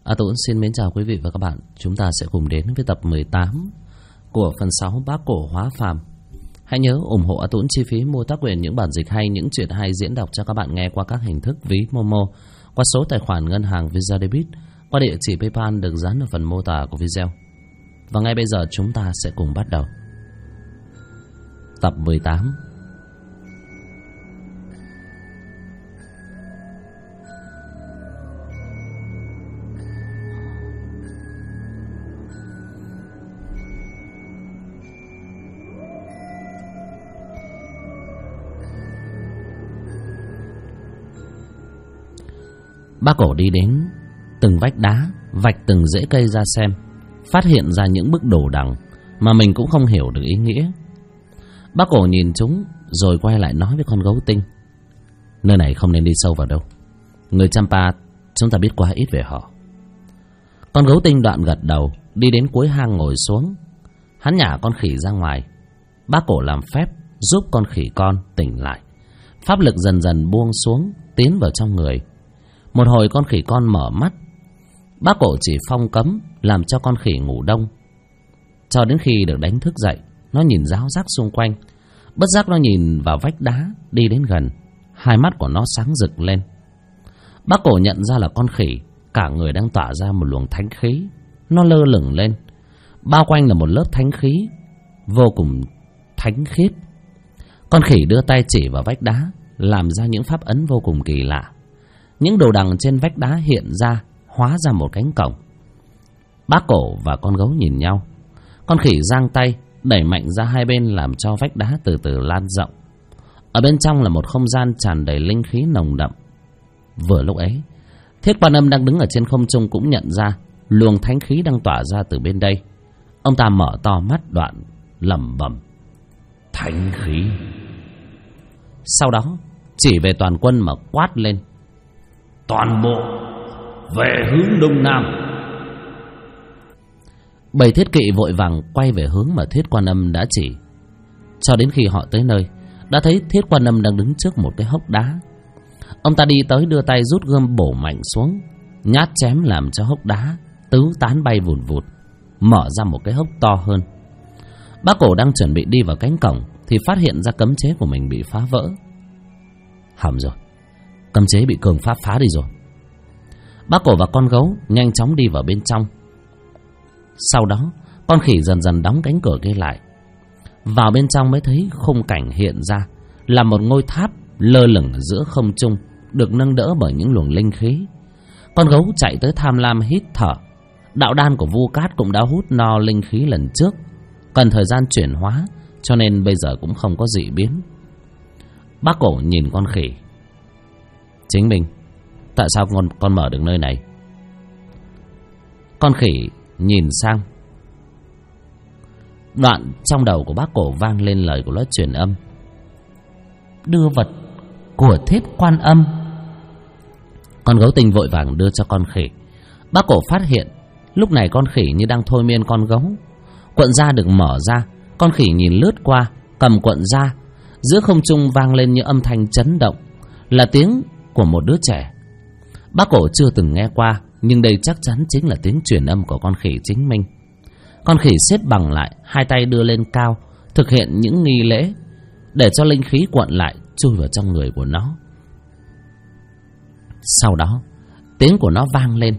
A Tũng xin mến chào quý vị và các bạn. Chúng ta sẽ cùng đến với tập 18 của phần 6 Bác Cổ Hóa Phàm. Hãy nhớ ủng hộ A Tũng chi phí mua tác quyền những bản dịch hay, những chuyện hay diễn đọc cho các bạn nghe qua các hình thức ví Momo, qua số tài khoản ngân hàng Visa Debit, qua địa chỉ PayPal được dán ở phần mô tả của video. Và ngay bây giờ chúng ta sẽ cùng bắt đầu tập 18. Bác Cổ đi đến từng vách đá, vạch từng rễ cây ra xem, phát hiện ra những bức đồ đằng mà mình cũng không hiểu được ý nghĩa. Bác Cổ nhìn chúng rồi quay lại nói với con gấu tinh: nơi này không nên đi sâu vào đâu. Người Champa chúng ta biết quá ít về họ. Con gấu tinh đoạn gật đầu, đi đến cuối hang ngồi xuống. Hắn nhả con khỉ ra ngoài. Bác Cổ làm phép giúp con khỉ con tỉnh lại. Pháp lực dần dần buông xuống, tiến vào trong người. Một hồi con khỉ con mở mắt. Bác Cổ chỉ phong cấm làm cho con khỉ ngủ đông, cho đến khi được đánh thức dậy. Nó nhìn ráo rác xung quanh. Bất giác nó nhìn vào vách đá, đi đến gần. Hai mắt của nó sáng rực lên. Bác Cổ nhận ra là con khỉ cả người đang tỏa ra một luồng thánh khí. Nó lơ lửng lên, bao quanh là một lớp thánh khí vô cùng thánh khiết. Con khỉ đưa tay chỉ vào vách đá, làm ra những pháp ấn vô cùng kỳ lạ. Những đồ đằng trên vách đá hiện ra, hóa ra một cánh cổng. Bác Cổ và con gấu nhìn nhau. Con khỉ giang tay đẩy mạnh ra hai bên, làm cho vách đá từ từ lan rộng. Ở bên trong là một không gian tràn đầy linh khí nồng đậm. Vừa lúc ấy, Thiết Quan Âm đang đứng ở trên không trung cũng nhận ra luồng thánh khí đang tỏa ra từ bên đây. Ông ta mở to mắt, đoạn lẩm bẩm: thánh khí. Sau đó chỉ về toàn quân mà quát lên: toàn bộ về hướng đông nam. Bầy thiết kỵ vội vàng quay về hướng mà Thiết Quan Âm đã chỉ. Cho đến khi họ tới nơi, đã thấy Thiết Quan Âm đang đứng trước một cái hốc đá. Ông ta đi tới, đưa tay rút gươm bổ mạnh xuống, nhát chém làm cho hốc đá tứ tán bay vụn vụt, mở ra một cái hốc to hơn. Bác Cổ đang chuẩn bị đi vào cánh cổng thì phát hiện ra cấm chế của mình bị phá vỡ. Hỏng rồi, cấm chế bị cường pháp phá đi rồi. Bác Cổ và con gấu nhanh chóng đi vào bên trong. Sau đó con khỉ dần dần đóng cánh cửa kia lại. Vào bên trong mới thấy khung cảnh hiện ra là một ngôi tháp lơ lửng ở giữa không trung, được nâng đỡ bởi những luồng linh khí. Con gấu chạy tới tham lam hít thở. Đạo đan của Vu Cát cũng đã hút no linh khí lần trước, cần thời gian chuyển hóa, cho nên bây giờ cũng không có dị biến. Bác Cổ nhìn con khỉ: chính mình, tại sao con mở được nơi này? Con khỉ nhìn sang. Đoạn trong đầu của bác Cổ vang lên lời của nó truyền âm: đưa vật của Thiết Quan Âm. Con gấu tinh vội vàng đưa cho con khỉ. Bác Cổ phát hiện lúc này con khỉ như đang thôi miên con gấu. Cuộn da được mở ra, con khỉ nhìn lướt qua, cầm cuộn da. Giữa không trung vang lên những âm thanh chấn động, là tiếng của một đứa trẻ. Bác Cổ chưa từng nghe qua, nhưng đây chắc chắn chính là tiếng truyền âm của con khỉ chính mình. Con khỉ xếp bằng lại, hai tay đưa lên cao, thực hiện những nghi lễ để cho linh khí cuộn lại chui vào trong người của nó. Sau đó tiếng của nó vang lên: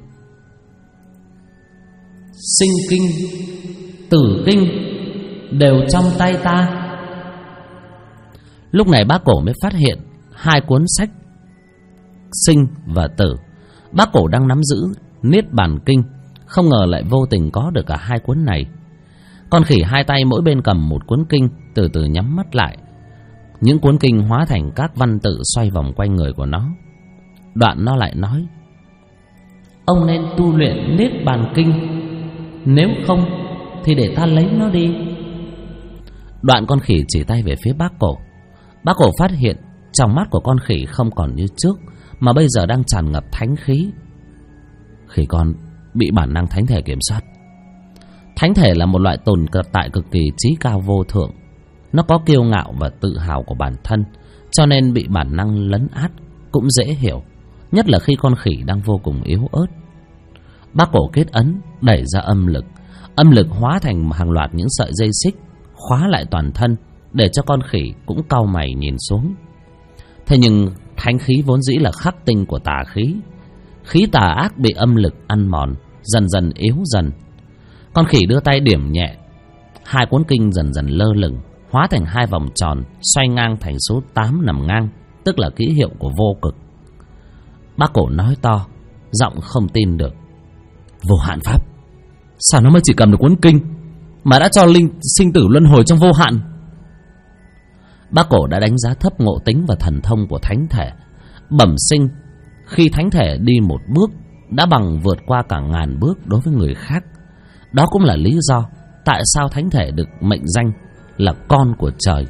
sinh kinh, tử kinh đều trong tay ta. Lúc này bác Cổ mới phát hiện hai cuốn sách sinh và tử. Bác Cổ đang nắm giữ Niết Bàn Kinh, không ngờ lại vô tình có được cả hai cuốn này. Con khỉ hai tay mỗi bên cầm một cuốn kinh, từ từ nhắm mắt lại. Những cuốn kinh hóa thành các văn tự xoay vòng quanh người của nó. Đoạn nó lại nói: ông nên tu luyện Niết Bàn Kinh, nếu không thì để ta lấy nó đi. Đoạn con khỉ chỉ tay về phía bác Cổ. Bác Cổ phát hiện trong mắt của con khỉ không còn như trước, mà bây giờ đang tràn ngập thánh khí. Khỉ con bị bản năng thánh thể kiểm soát. Thánh thể là một loại tồn tại cực kỳ trí cao vô thượng. Nó có kiêu ngạo và tự hào của bản thân, cho nên bị bản năng lấn át cũng dễ hiểu, nhất là khi con khỉ đang vô cùng yếu ớt. Bác cổ kết ấn, đẩy ra âm lực. Âm lực hóa thành hàng loạt những sợi dây xích, khóa lại toàn thân, để cho con khỉ cũng cau mày nhìn xuống. Thế nhưng thánh khí vốn dĩ là khắc tinh của tà khí. Khí tà ác bị âm lực ăn mòn, dần dần yếu dần. Con khỉ đưa tay điểm nhẹ, hai cuốn kinh dần dần lơ lửng, hóa thành hai vòng tròn, xoay ngang thành số 8 nằm ngang, tức là ký hiệu của vô cực. Bác cổ nói to, giọng không tin được. Vô hạn pháp, sao nó mới chỉ cầm được cuốn kinh mà đã cho linh sinh tử luân hồi trong vô hạn? Bác cổ đã đánh giá thấp ngộ tính và thần thông của thánh thể. Bẩm sinh, khi thánh thể đi một bước đã bằng vượt qua cả ngàn bước đối với người khác. Đó cũng là lý do tại sao thánh thể được mệnh danh là con của trời.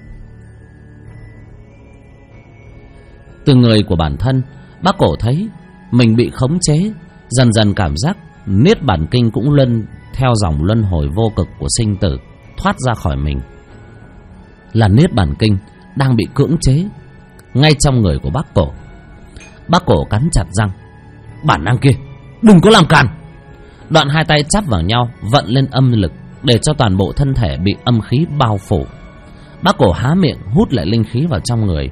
Từ người của bản thân, bác cổ thấy mình bị khống chế, dần dần cảm giác niết bàn kinh cũng luân theo dòng luân hồi vô cực của sinh tử thoát ra khỏi mình. Là niết bàn kinh đang bị cưỡng chế ngay trong người của bác cổ. Bác cổ cắn chặt răng. Bản năng kia, đừng có làm càn. Đoạn hai tay chắp vào nhau, vận lên âm lực để cho toàn bộ thân thể bị âm khí bao phủ. Bác cổ há miệng hút lại linh khí vào trong người.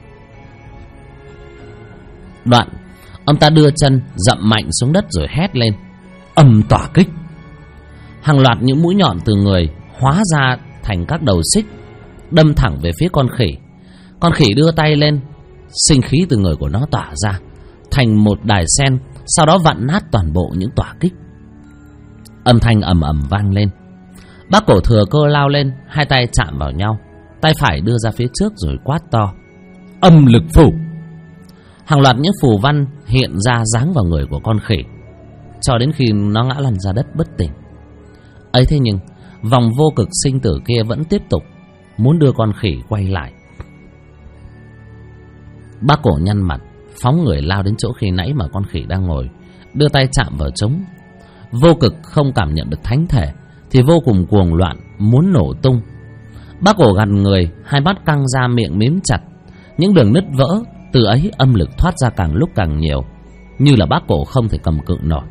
Đoạn ông ta đưa chân dậm mạnh xuống đất rồi hét lên: Âm tỏa kích. Hàng loạt những mũi nhọn từ người hóa ra thành các đầu xích, đâm thẳng về phía con khỉ. Con khỉ đưa tay lên, sinh khí từ người của nó tỏa ra thành một đài sen, sau đó vặn nát toàn bộ những tỏa kích. Âm thanh ầm ầm vang lên. Bác cổ thừa cơ lao lên, hai tay chạm vào nhau, tay phải đưa ra phía trước rồi quát to: Âm lực phủ. Hàng loạt những phù văn hiện ra giáng vào người của con khỉ, cho đến khi nó ngã lăn ra đất bất tỉnh. Ấy thế nhưng vòng vô cực sinh tử kia vẫn tiếp tục muốn đưa con khỉ quay lại. Bác cổ nhăn mặt, phóng người lao đến chỗ khi nãy mà con khỉ đang ngồi, đưa tay chạm vào trống. Vô cực không cảm nhận được thánh thể thì vô cùng cuồng loạn, muốn nổ tung. Bác cổ gằn người, hai mắt căng ra, miệng mím chặt. Những đường nứt vỡ, từ ấy âm lực thoát ra càng lúc càng nhiều, như là bác cổ không thể cầm cự nổi.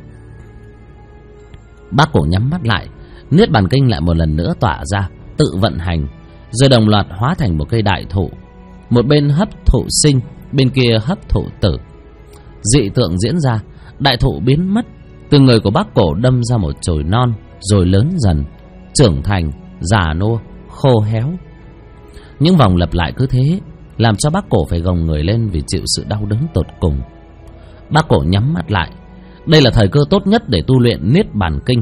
Bác cổ nhắm mắt lại, niết bàn kinh lại một lần nữa tỏa ra, tự vận hành, rồi đồng loạt hóa thành một cây đại thụ. Một bên hấp thụ sinh, bên kia hấp thụ tử. Dị tượng diễn ra, đại thụ biến mất, từ người của bác cổ đâm ra một chồi non, rồi lớn dần, trưởng thành, già nua, khô héo. Những vòng lặp lại cứ thế, làm cho bác cổ phải gồng người lên vì chịu sự đau đớn tột cùng. Bác cổ nhắm mắt lại. Đây là thời cơ tốt nhất để tu luyện niết bàn kinh.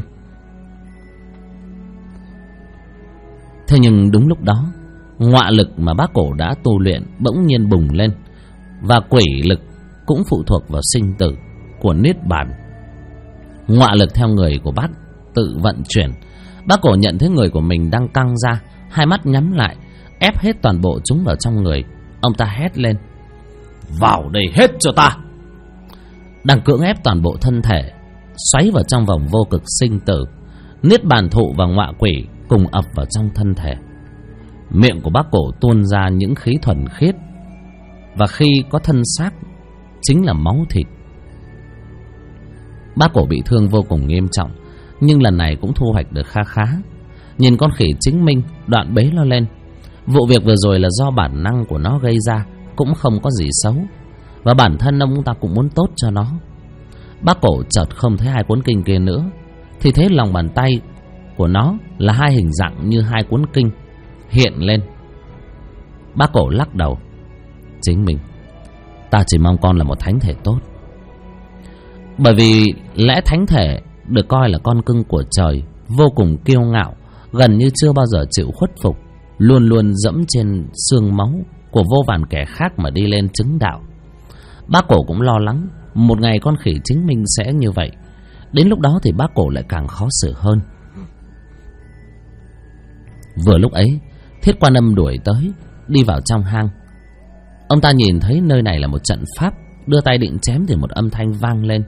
Thế nhưng đúng lúc đó, ngọa lực mà bác cổ đã tu luyện bỗng nhiên bùng lên, và quỷ lực cũng phụ thuộc vào sinh tử của niết bàn. Ngọa lực theo người của bác tự vận chuyển. Bác cổ nhận thấy người của mình đang căng ra, hai mắt nhắm lại, ép hết toàn bộ chúng vào trong người. Ông ta hét lên: Vào đây hết cho ta! Đang cưỡng ép toàn bộ thân thể xoáy vào trong vòng vô cực sinh tử. Niết bàn thụ và ngọa quỷ cùng ập vào trong thân thể. Miệng của bác cổ tuôn ra những khí thuần khiết, và khi có thân xác chính là máu thịt. Bác cổ bị thương vô cùng nghiêm trọng, nhưng lần này cũng thu hoạch được kha khá. Nhìn con khỉ chứng minh, đoạn bế nó lên. Vụ việc vừa rồi là do bản năng của nó gây ra, cũng không có gì xấu, và bản thân ông ta cũng muốn tốt cho nó. Bác cổ chợt không thấy hai cuốn kinh kia nữa, thì thấy lòng bàn tay của nó là hai hình dạng như hai cuốn kinh hiện lên. Bác cổ lắc đầu: Chính mình, ta chỉ mong con là một thánh thể tốt. Bởi vì lẽ thánh thể được coi là con cưng của trời, vô cùng kiêu ngạo, gần như chưa bao giờ chịu khuất phục, luôn luôn dẫm trên xương máu của vô vàn kẻ khác mà đi lên chứng đạo. Bác cổ cũng lo lắng một ngày con khỉ chính mình sẽ như vậy. Đến lúc đó thì bác cổ lại càng khó xử hơn. Vừa lúc ấy, Thiết Quan Âm đuổi tới, đi vào trong hang. Ông ta nhìn thấy nơi này là một trận pháp, đưa tay định chém thì một âm thanh vang lên: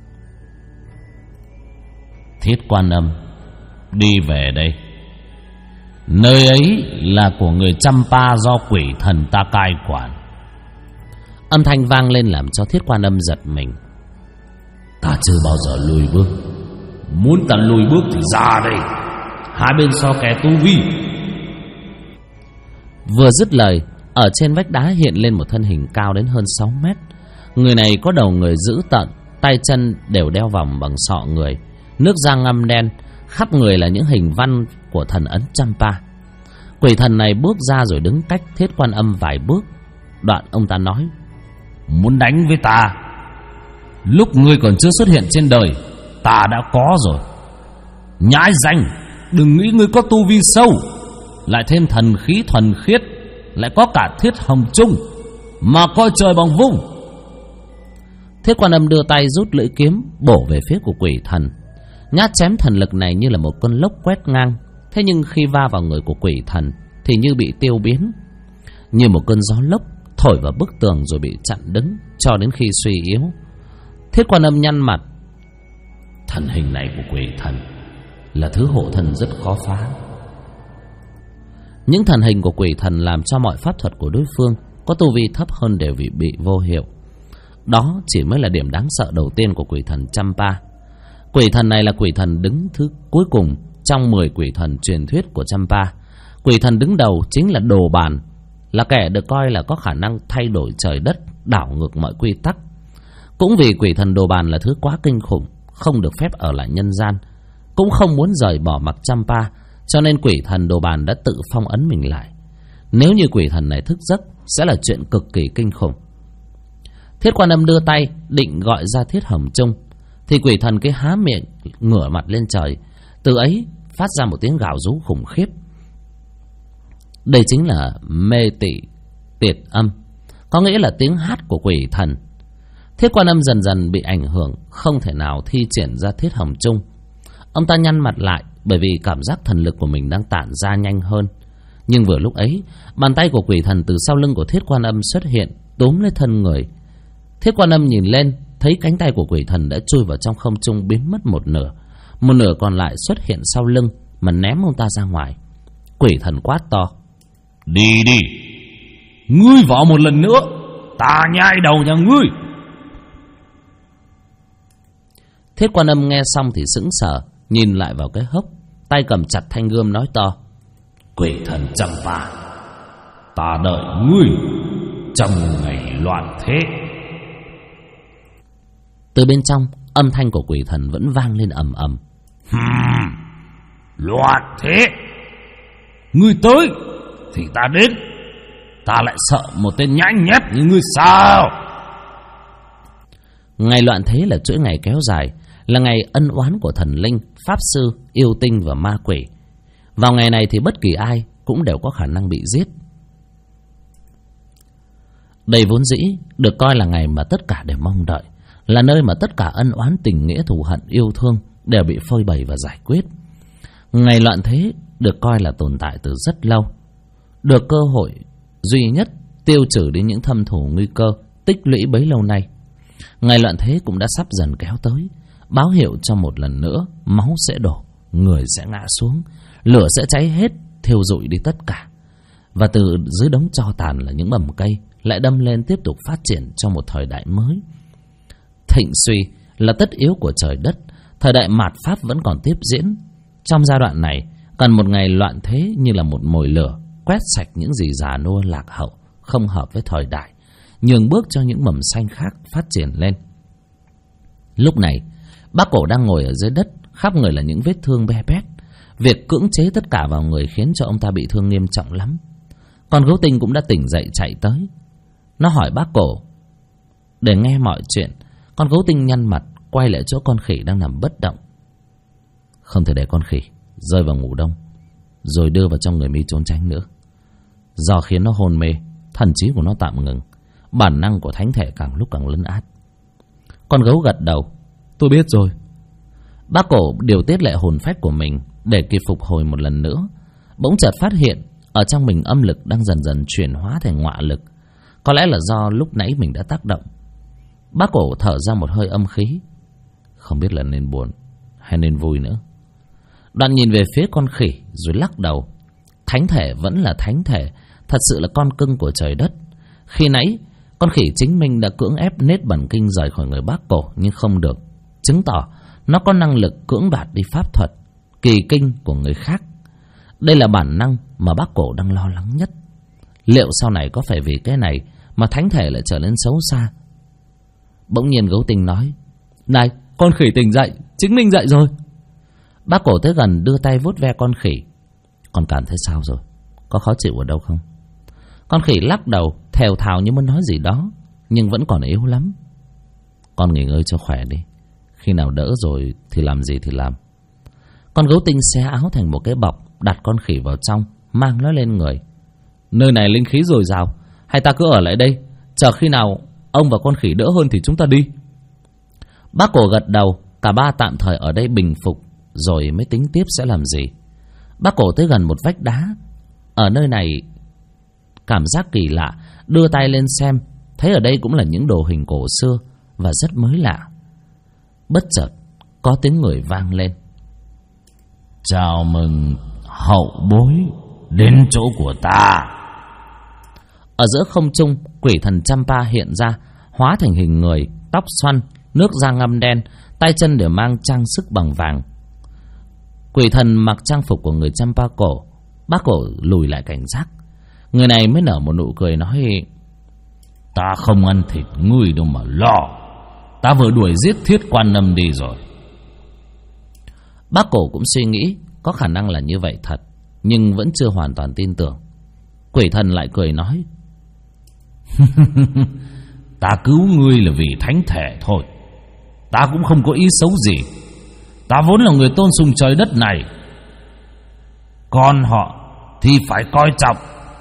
Thiết Quan Âm, đi về đây. Nơi ấy là của người Champa do quỷ thần ta cai quản. Âm thanh vang lên làm cho Thiết Quan Âm giật mình. Ta chưa bao giờ lùi bước. Muốn ta lùi bước thì ra đây, hai bên so kè tu vi. Vừa dứt lời, ở trên vách đá hiện lên một thân hình cao đến hơn 6 mét. Người này có đầu người dữ tợn, tay chân đều đeo vòng bằng sọ người, nước da ngăm đen, khắp người là những hình văn của thần ấn Champa. Quỷ thần này bước ra rồi đứng cách Thiết Quan Âm vài bước. Đoạn ông ta nói: Muốn đánh với ta, lúc ngươi còn chưa xuất hiện trên đời, ta đã có rồi. Nhãi danh, đừng nghĩ ngươi có tu vi sâu, lại thêm thần khí thuần khiết, lại có cả Thiết Hồng Trung, mà coi trời bằng vung. Thiết Quan Âm đưa tay rút lưỡi kiếm bổ về phía của quỷ thần. Nhát chém thần lực này như là một cơn lốc quét ngang, thế nhưng khi va vào người của quỷ thần thì như bị tiêu biến, như một cơn gió lốc thổi vào bức tường rồi bị chặn đứng cho đến khi suy yếu. Thiết Quan Âm nhăn mặt. Thần hình này của quỷ thần là thứ hộ thần rất khó phá. Những thần hình của quỷ thần làm cho mọi pháp thuật của đối phương có tu vi thấp hơn đều bị vô hiệu. Đó chỉ mới là điểm đáng sợ đầu tiên của quỷ thần Champa. Quỷ thần này là quỷ thần đứng thứ cuối cùng trong 10 quỷ thần truyền thuyết của Champa. Quỷ thần đứng đầu chính là Đồ Bàn, là kẻ được coi là có khả năng thay đổi trời đất, đảo ngược mọi quy tắc. Cũng vì quỷ thần Đồ Bàn là thứ quá kinh khủng, không được phép ở lại nhân gian, cũng không muốn rời bỏ mặc Champa, cho nên quỷ thần Đồ Bàn đã tự phong ấn mình lại. Nếu như quỷ thần này thức giấc sẽ là chuyện cực kỳ kinh khủng. Thiết Quan Âm đưa tay định gọi ra Thiết Hồng Trung thì quỷ thần cái há miệng ngửa mặt lên trời, từ ấy phát ra một tiếng gào rú khủng khiếp. Đây chính là mê tị tiệt âm, có nghĩa là tiếng hát của quỷ thần. Thiết Quan Âm dần dần bị ảnh hưởng, không thể nào thi triển ra Thiết Hồng Trung. Ông ta nhăn mặt lại bởi vì cảm giác thần lực của mình đang tản ra nhanh hơn. Nhưng vừa lúc ấy, bàn tay của quỷ thần từ sau lưng của Thiết Quan Âm xuất hiện, túm lấy thân người. Thiết Quan Âm nhìn lên, thấy cánh tay của quỷ thần đã chui vào trong không trung, biến mất một nửa còn lại xuất hiện sau lưng mà ném ông ta ra ngoài. Quỷ thần quát to: Đi đi, ngươi vào một lần nữa, ta nhai đầu nhà ngươi. Thiết Quan Âm nghe xong thì sững sờ, nhìn lại vào cái hốc, tay cầm chặt thanh gươm nói to: Quỷ thần Champa, ta đợi ngươi trong ngày loạn thế. Từ bên trong, âm thanh của quỷ thần vẫn vang lên ầm ầm. Loạn thế, ngươi tới thì ta đến, ta lại sợ một tên nhãi nhép như ngươi sao? Ngày loạn thế là chuỗi ngày kéo dài, là ngày ân oán của thần linh, pháp sư, yêu tinh và ma quỷ. Vào ngày này thì bất kỳ ai cũng đều có khả năng bị giết. Đây vốn dĩ được coi là ngày mà tất cả đều mong đợi, là nơi mà tất cả ân oán tình nghĩa thù hận yêu thương đều bị phơi bày và giải quyết. Ngày loạn thế được coi là tồn tại từ rất lâu, được cơ hội duy nhất tiêu trừ đi những thâm thù nguy cơ tích lũy bấy lâu nay. Ngày loạn thế cũng đã sắp dần kéo tới, báo hiệu cho một lần nữa máu sẽ đổ, người sẽ ngã xuống, lửa sẽ cháy hết, thiêu rụi đi tất cả. Và từ dưới đống tro tàn là những mầm cây lại đâm lên tiếp tục phát triển cho một thời đại mới. Thịnh suy là tất yếu của trời đất, thời đại mạt Pháp vẫn còn tiếp diễn. Trong giai đoạn này, cần một ngày loạn thế như là một mồi lửa, quét sạch những gì già nua lạc hậu, không hợp với thời đại, nhường bước cho những mầm xanh khác phát triển lên. Lúc này, Bác Cổ đang ngồi ở dưới đất, khắp người là những vết thương be bét. Việc cưỡng chế tất cả vào người khiến cho ông ta bị thương nghiêm trọng lắm. Con gấu tinh cũng đã tỉnh dậy chạy tới. Nó hỏi Bác Cổ. Để nghe mọi chuyện, con gấu tinh nhăn mặt quay lại chỗ con khỉ đang nằm bất động. Không thể để con khỉ rơi vào ngủ đông rồi đưa vào trong người mi trốn tránh nữa, do khiến nó hôn mê, thần trí của nó tạm ngừng, bản năng của thánh thể càng lúc càng lấn át. Con gấu gật đầu. Tôi biết rồi. Bác Cổ điều tiết lại hồn phách của mình để kịp phục hồi một lần nữa. Bỗng chợt phát hiện ở trong mình âm lực đang dần dần chuyển hóa thành ngọa lực. Có lẽ là do lúc nãy mình đã tác động. Bác Cổ thở ra một hơi âm khí, không biết là nên buồn hay nên vui nữa. Đoạn nhìn về phía con khỉ rồi lắc đầu. Thánh thể vẫn là thánh thể, thật sự là con cưng của trời đất. Khi nãy con khỉ chính mình đã cưỡng ép nết bẩn kinh rời khỏi người Bác Cổ, nhưng không được. chứng tỏ nó có năng lực cưỡng đoạt đi pháp thuật, kỳ kinh của người khác. Đây là bản năng mà bác Cổ đang lo lắng nhất. Liệu sau này có phải vì cái này mà thánh thể lại trở nên xấu xa? Bỗng nhiên Gấu Tinh nói: "Này, con khỉ tỉnh dậy, chứng minh dậy rồi." Bác Cổ tới gần đưa tay vuốt ve con khỉ. "Con cảm thấy sao rồi? Có khó chịu ở đâu không?" Con khỉ lắc đầu, thều thào như muốn nói gì đó, nhưng vẫn còn yếu lắm. "Con nghỉ ngơi cho khỏe đi, khi nào đỡ rồi thì làm gì thì làm." Con Gấu Tinh xé áo thành một cái bọc, đặt con khỉ vào trong, mang nó lên người. "Nơi này linh khí dồi dào, hay ta cứ ở lại đây, chờ khi nào ông và con khỉ đỡ hơn thì chúng ta đi." Bác Cổ gật đầu. Cả ba tạm thời ở đây bình phục, rồi mới tính tiếp sẽ làm gì. Bác Cổ tới gần một vách đá. Ở nơi này cảm giác kỳ lạ, đưa tay lên xem, thấy ở đây cũng là những đồ hình cổ xưa và rất mới lạ. Bất chợt có tiếng người vang lên: "Chào mừng hậu bối đến chỗ của ta." Ở giữa không trung, quỷ thần Champa hiện ra, hóa thành hình người, tóc xoăn, nước da ngăm đen, tay chân đều mang trang sức bằng vàng. Quỷ thần mặc trang phục của người Champa cổ. Bác Cổ lùi lại cảnh giác. Người này mới nở một nụ cười nói: "Ta không ăn thịt ngươi đâu mà lo. Ta vừa đuổi giết Thiết Quan Âm đi rồi." Bác Cổ cũng suy nghĩ có khả năng là như vậy thật, nhưng vẫn chưa hoàn toàn tin tưởng. Quỷ thần lại cười nói: "Ta cứu ngươi là vì thánh thể thôi. Ta cũng không có ý xấu gì. Ta vốn là người tôn sùng trời đất này. Còn họ thì phải coi trọng."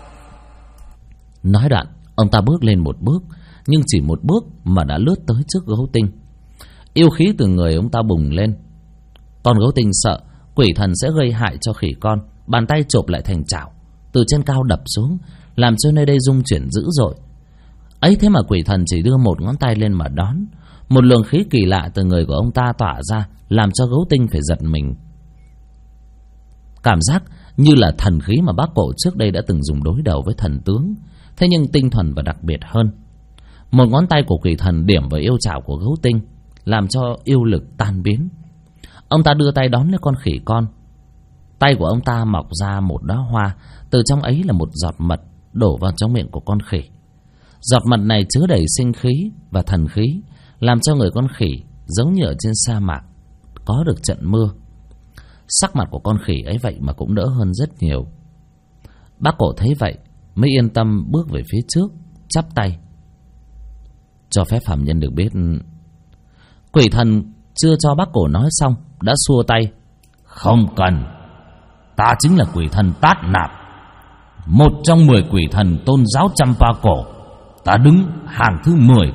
Nói đoạn, ông ta bước lên một bước, nhưng chỉ một bước mà đã lướt tới trước Gấu Tinh. Yêu khí từ người ông ta bùng lên. Con Gấu Tinh sợ quỷ thần sẽ gây hại cho khỉ con, bàn tay chộp lại thành chảo, từ trên cao đập xuống, làm cho nơi đây rung chuyển dữ dội. Ấy thế mà quỷ thần chỉ đưa một ngón tay lên mà đón. Một luồng khí kỳ lạ từ người của ông ta tỏa ra, làm cho Gấu Tinh phải giật mình. Cảm giác như là thần khí mà bác Cổ trước đây đã từng dùng đối đầu với thần tướng, thế nhưng tinh thuần và đặc biệt hơn. Một ngón tay của quỷ thần điểm vào yêu chảo của Gấu Tinh, làm cho yêu lực tan biến. Ông ta đưa tay đón lấy con khỉ con. Tay của ông ta mọc ra một đóa hoa, từ trong ấy là một giọt mật đổ vào trong miệng của con khỉ. Giọt mật này chứa đầy sinh khí và thần khí, làm cho người con khỉ giống như ở trên sa mạc có được trận mưa. Sắc mặt của con khỉ ấy vậy mà cũng đỡ hơn rất nhiều. Bác Cổ thấy vậy mới yên tâm bước về phía trước, chắp tay: "Cho phép phàm nhân được biết." Quỷ thần chưa cho bác Cổ nói xong đã xua tay: "Không cần. Ta chính là quỷ thần Tát Nạp, một trong 10 quỷ thần tôn giáo Champa cổ. Ta đứng hàng thứ 10.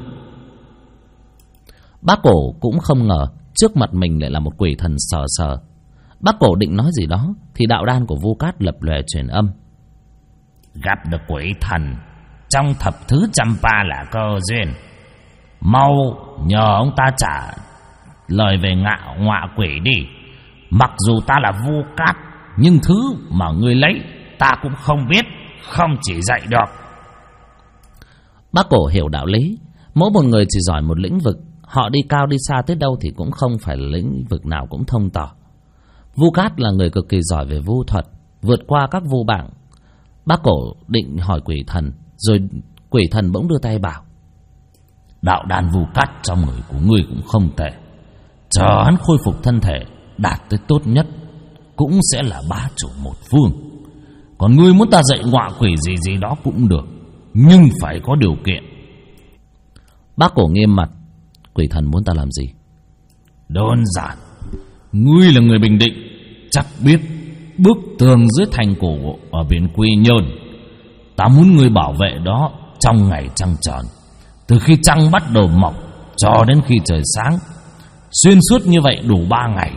Bác Cổ cũng không ngờ trước mặt mình lại là một quỷ thần sờ sờ. Bác Cổ định nói gì đó thì đạo đan của Vu Cát lập lòe truyền âm: "Gặp được quỷ thần trong thập thứ Champa là cơ duyên. Mau nhờ ông ta trả lời về ngọa quỷ đi. Mặc dù ta là Vu Cát, nhưng thứ mà ngươi lấy ta cũng không biết, không chỉ dạy được." Bác Cổ hiểu đạo lý. Mỗi một người chỉ giỏi một lĩnh vực, họ đi cao đi xa tới đâu thì cũng không phải là lĩnh vực nào cũng thông tỏ. Vu Cát là người cực kỳ giỏi về vu thuật, vượt qua các vu bảng. Bác Cổ định hỏi quỷ thần, rồi quỷ thần bỗng đưa tay bảo: "Đạo đan Vu Cát trong người của ngươi cũng không tệ. Chờ hắn khôi phục thân thể đạt tới tốt nhất, cũng sẽ là bá chủ một phương. Còn ngươi muốn ta dạy ngọa quỷ gì đó cũng được, nhưng phải có điều kiện." Bác Cổ nghiêm mặt: "Quỷ thần muốn ta làm gì?" "Đơn giản. Ngươi là người Bình Định, chắc biết bức tường dưới thành cổ ở biển Quy Nhơn. Ta muốn ngươi bảo vệ đó trong ngày trăng tròn, từ khi trăng bắt đầu mọc cho đến khi trời sáng, xuyên suốt như vậy đủ 3 ngày.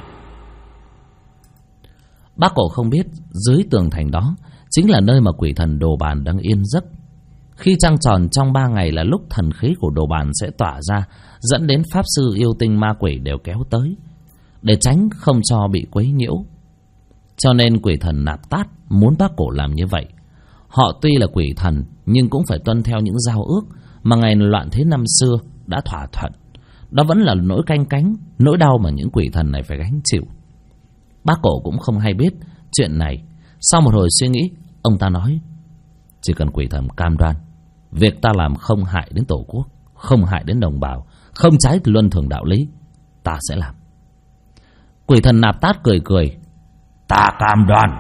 Bác Cổ không biết dưới tường thành đó chính là nơi mà quỷ thần Đồ Bàn đang yên giấc. Khi trăng tròn trong 3 ngày là lúc thần khí của Đồ Bàn sẽ tỏa ra, dẫn đến pháp sư, yêu tinh, ma quỷ đều kéo tới, để tránh không cho bị quấy nhiễu. Cho nên quỷ thần Nạp Tát muốn bác Cổ làm như vậy. Họ tuy là quỷ thần nhưng cũng phải tuân theo những giao ước mà ngày loạn thế năm xưa đã thỏa thuận. đó vẫn là nỗi canh cánh, nỗi đau mà những quỷ thần này phải gánh chịu. Bác Cổ cũng không hay biết chuyện này. Sau một hồi suy nghĩ, ông ta nói: chỉ cần quỷ thần cam đoan việc ta làm không hại đến tổ quốc, không hại đến đồng bào, không trái luân thường đạo lý, ta sẽ làm. Quỷ thần Nạp Tát cười cười: ta cam đoan.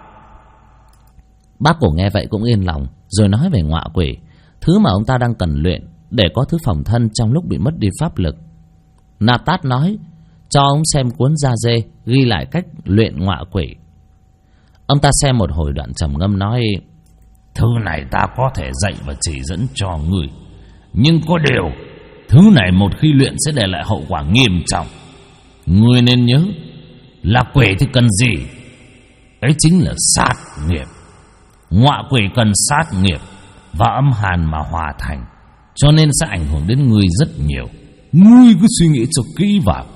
Bác Cổ nghe vậy cũng yên lòng, rồi nói về ngọa quỷ, thứ mà ông ta đang cần luyện để có thứ phòng thân trong lúc bị mất đi pháp lực. Nạp Tát nói cho ông xem cuốn da dê ghi lại cách luyện ngọa quỷ. Ông ta xem một hồi đoạn trầm ngâm nói: thứ này ta có thể dạy và chỉ dẫn cho người, nhưng có điều thứ này một khi luyện sẽ để lại hậu quả nghiêm trọng. Người nên nhớ là quỷ thì cần gì? Ấy chính là sát nghiệp. Ngọa quỷ cần sát nghiệp và âm hàn mà hòa thành, cho nên sẽ ảnh hưởng đến người rất nhiều. Ngươi cứ suy nghĩ cho kỹ vào.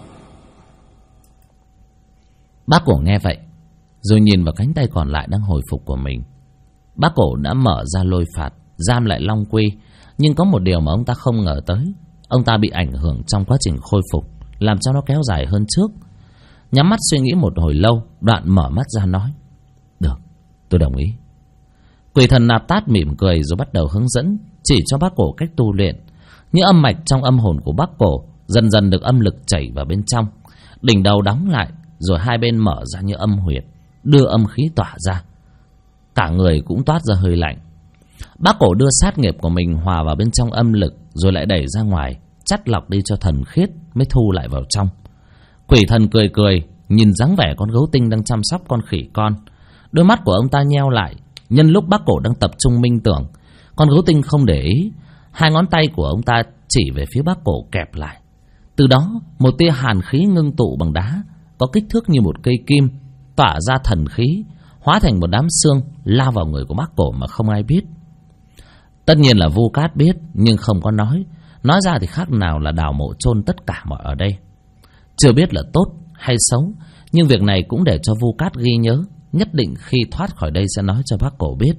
Bác Cổ nghe vậy, rồi nhìn vào cánh tay còn lại đang hồi phục của mình. Bác Cổ đã mở ra lôi phạt, giam lại Long Quy. Nhưng có một điều mà ông ta không ngờ tới: ông ta bị ảnh hưởng trong quá trình khôi phục, làm cho nó kéo dài hơn trước. Nhắm mắt suy nghĩ một hồi lâu, đoạn mở mắt ra nói: được, tôi đồng ý. Quỷ thần Nạp Tát mỉm cười rồi bắt đầu hướng dẫn, chỉ cho bác Cổ cách tu luyện. Những âm mạch trong âm hồn của bác Cổ dần dần được âm lực chảy vào bên trong. Đỉnh đầu đóng lại, rồi hai bên mở ra như âm huyệt, đưa âm khí tỏa ra. Cả người cũng toát ra hơi lạnh. Bác Cổ đưa sát nghiệp của mình hòa vào bên trong âm lực, rồi lại đẩy ra ngoài, chắt lọc đi cho thần khiết, mới thu lại vào trong. Quỷ thần cười cười, nhìn dáng vẻ con gấu tinh đang chăm sóc con khỉ con. Đôi mắt của ông ta nheo lại. Nhân lúc bác Cổ đang tập trung minh tưởng, con gấu tinh không để ý, hai ngón tay của ông ta chỉ về phía bác Cổ kẹp lại. Từ đó một tia hàn khí ngưng tụ bằng đá, có kích thước như một cây kim, tỏa ra thần khí, hóa thành một đám xương lao vào người của bác Cổ mà không ai biết. Tất nhiên là Vu Cát biết, nhưng không có nói. Nói ra thì khác nào là đào mộ chôn tất cả mọi ở đây. Chưa biết là tốt hay xấu, nhưng việc này cũng để cho Vu Cát ghi nhớ, nhất định khi thoát khỏi đây sẽ nói cho bác Cổ biết.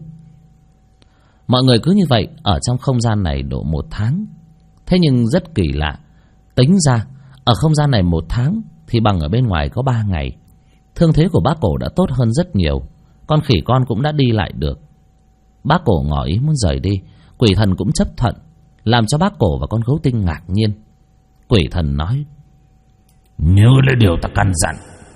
Mọi người cứ như vậy ở trong không gian này độ 1 tháng. Thế nhưng rất kỳ lạ, tính ra ở không gian này 1 tháng thì bằng ở bên ngoài có 3 ngày. Thương thế của bác Cổ đã tốt hơn rất nhiều, con khỉ con cũng đã đi lại được. Bác Cổ ngỏ ý muốn rời đi, quỷ thần cũng chấp thuận, làm cho bác Cổ và con gấu tinh ngạc nhiên. Quỷ thần nói: nhớ lấy điều ta căn dặn.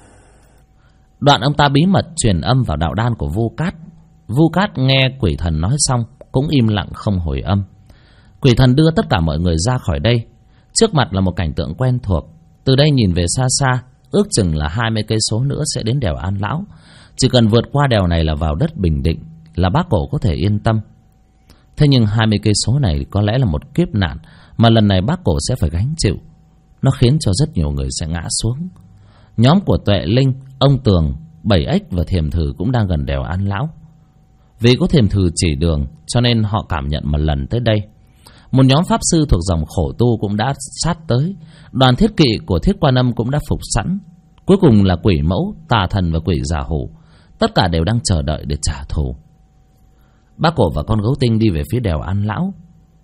Đoạn ông ta bí mật truyền âm vào đạo đan của Vu Cát. Vu Cát nghe quỷ thần nói xong cũng im lặng không hồi âm. Quỷ thần đưa tất cả mọi người ra khỏi đây. Trước mặt là một cảnh tượng quen thuộc. Từ đây nhìn về xa xa, ước chừng là 20 cây số nữa sẽ đến đèo An Lão. Chỉ cần vượt qua đèo này là vào đất bình định, là bác Cổ có thể yên tâm. Thế nhưng 20 cây số này có lẽ là một kiếp nạn mà lần này bác Cổ sẽ phải gánh chịu. Nó khiến cho rất nhiều người sẽ ngã xuống. Nhóm của Tuệ Linh, ông Tường, Bảy Ếch và Thiềm Thử cũng đang gần đèo An Lão. Vì có Thiềm Thử chỉ đường cho nên họ cảm nhận một lần tới đây. Một nhóm pháp sư thuộc dòng Khổ Tu cũng đã sát tới. Đoàn thiết kỵ của Thiết Quan Âm cũng đã phục sẵn. Cuối cùng là quỷ mẫu, tà thần và quỷ giả hủ. Tất cả đều đang chờ đợi để trả thù. Bác Cổ và con gấu tinh đi về phía đèo An Lão.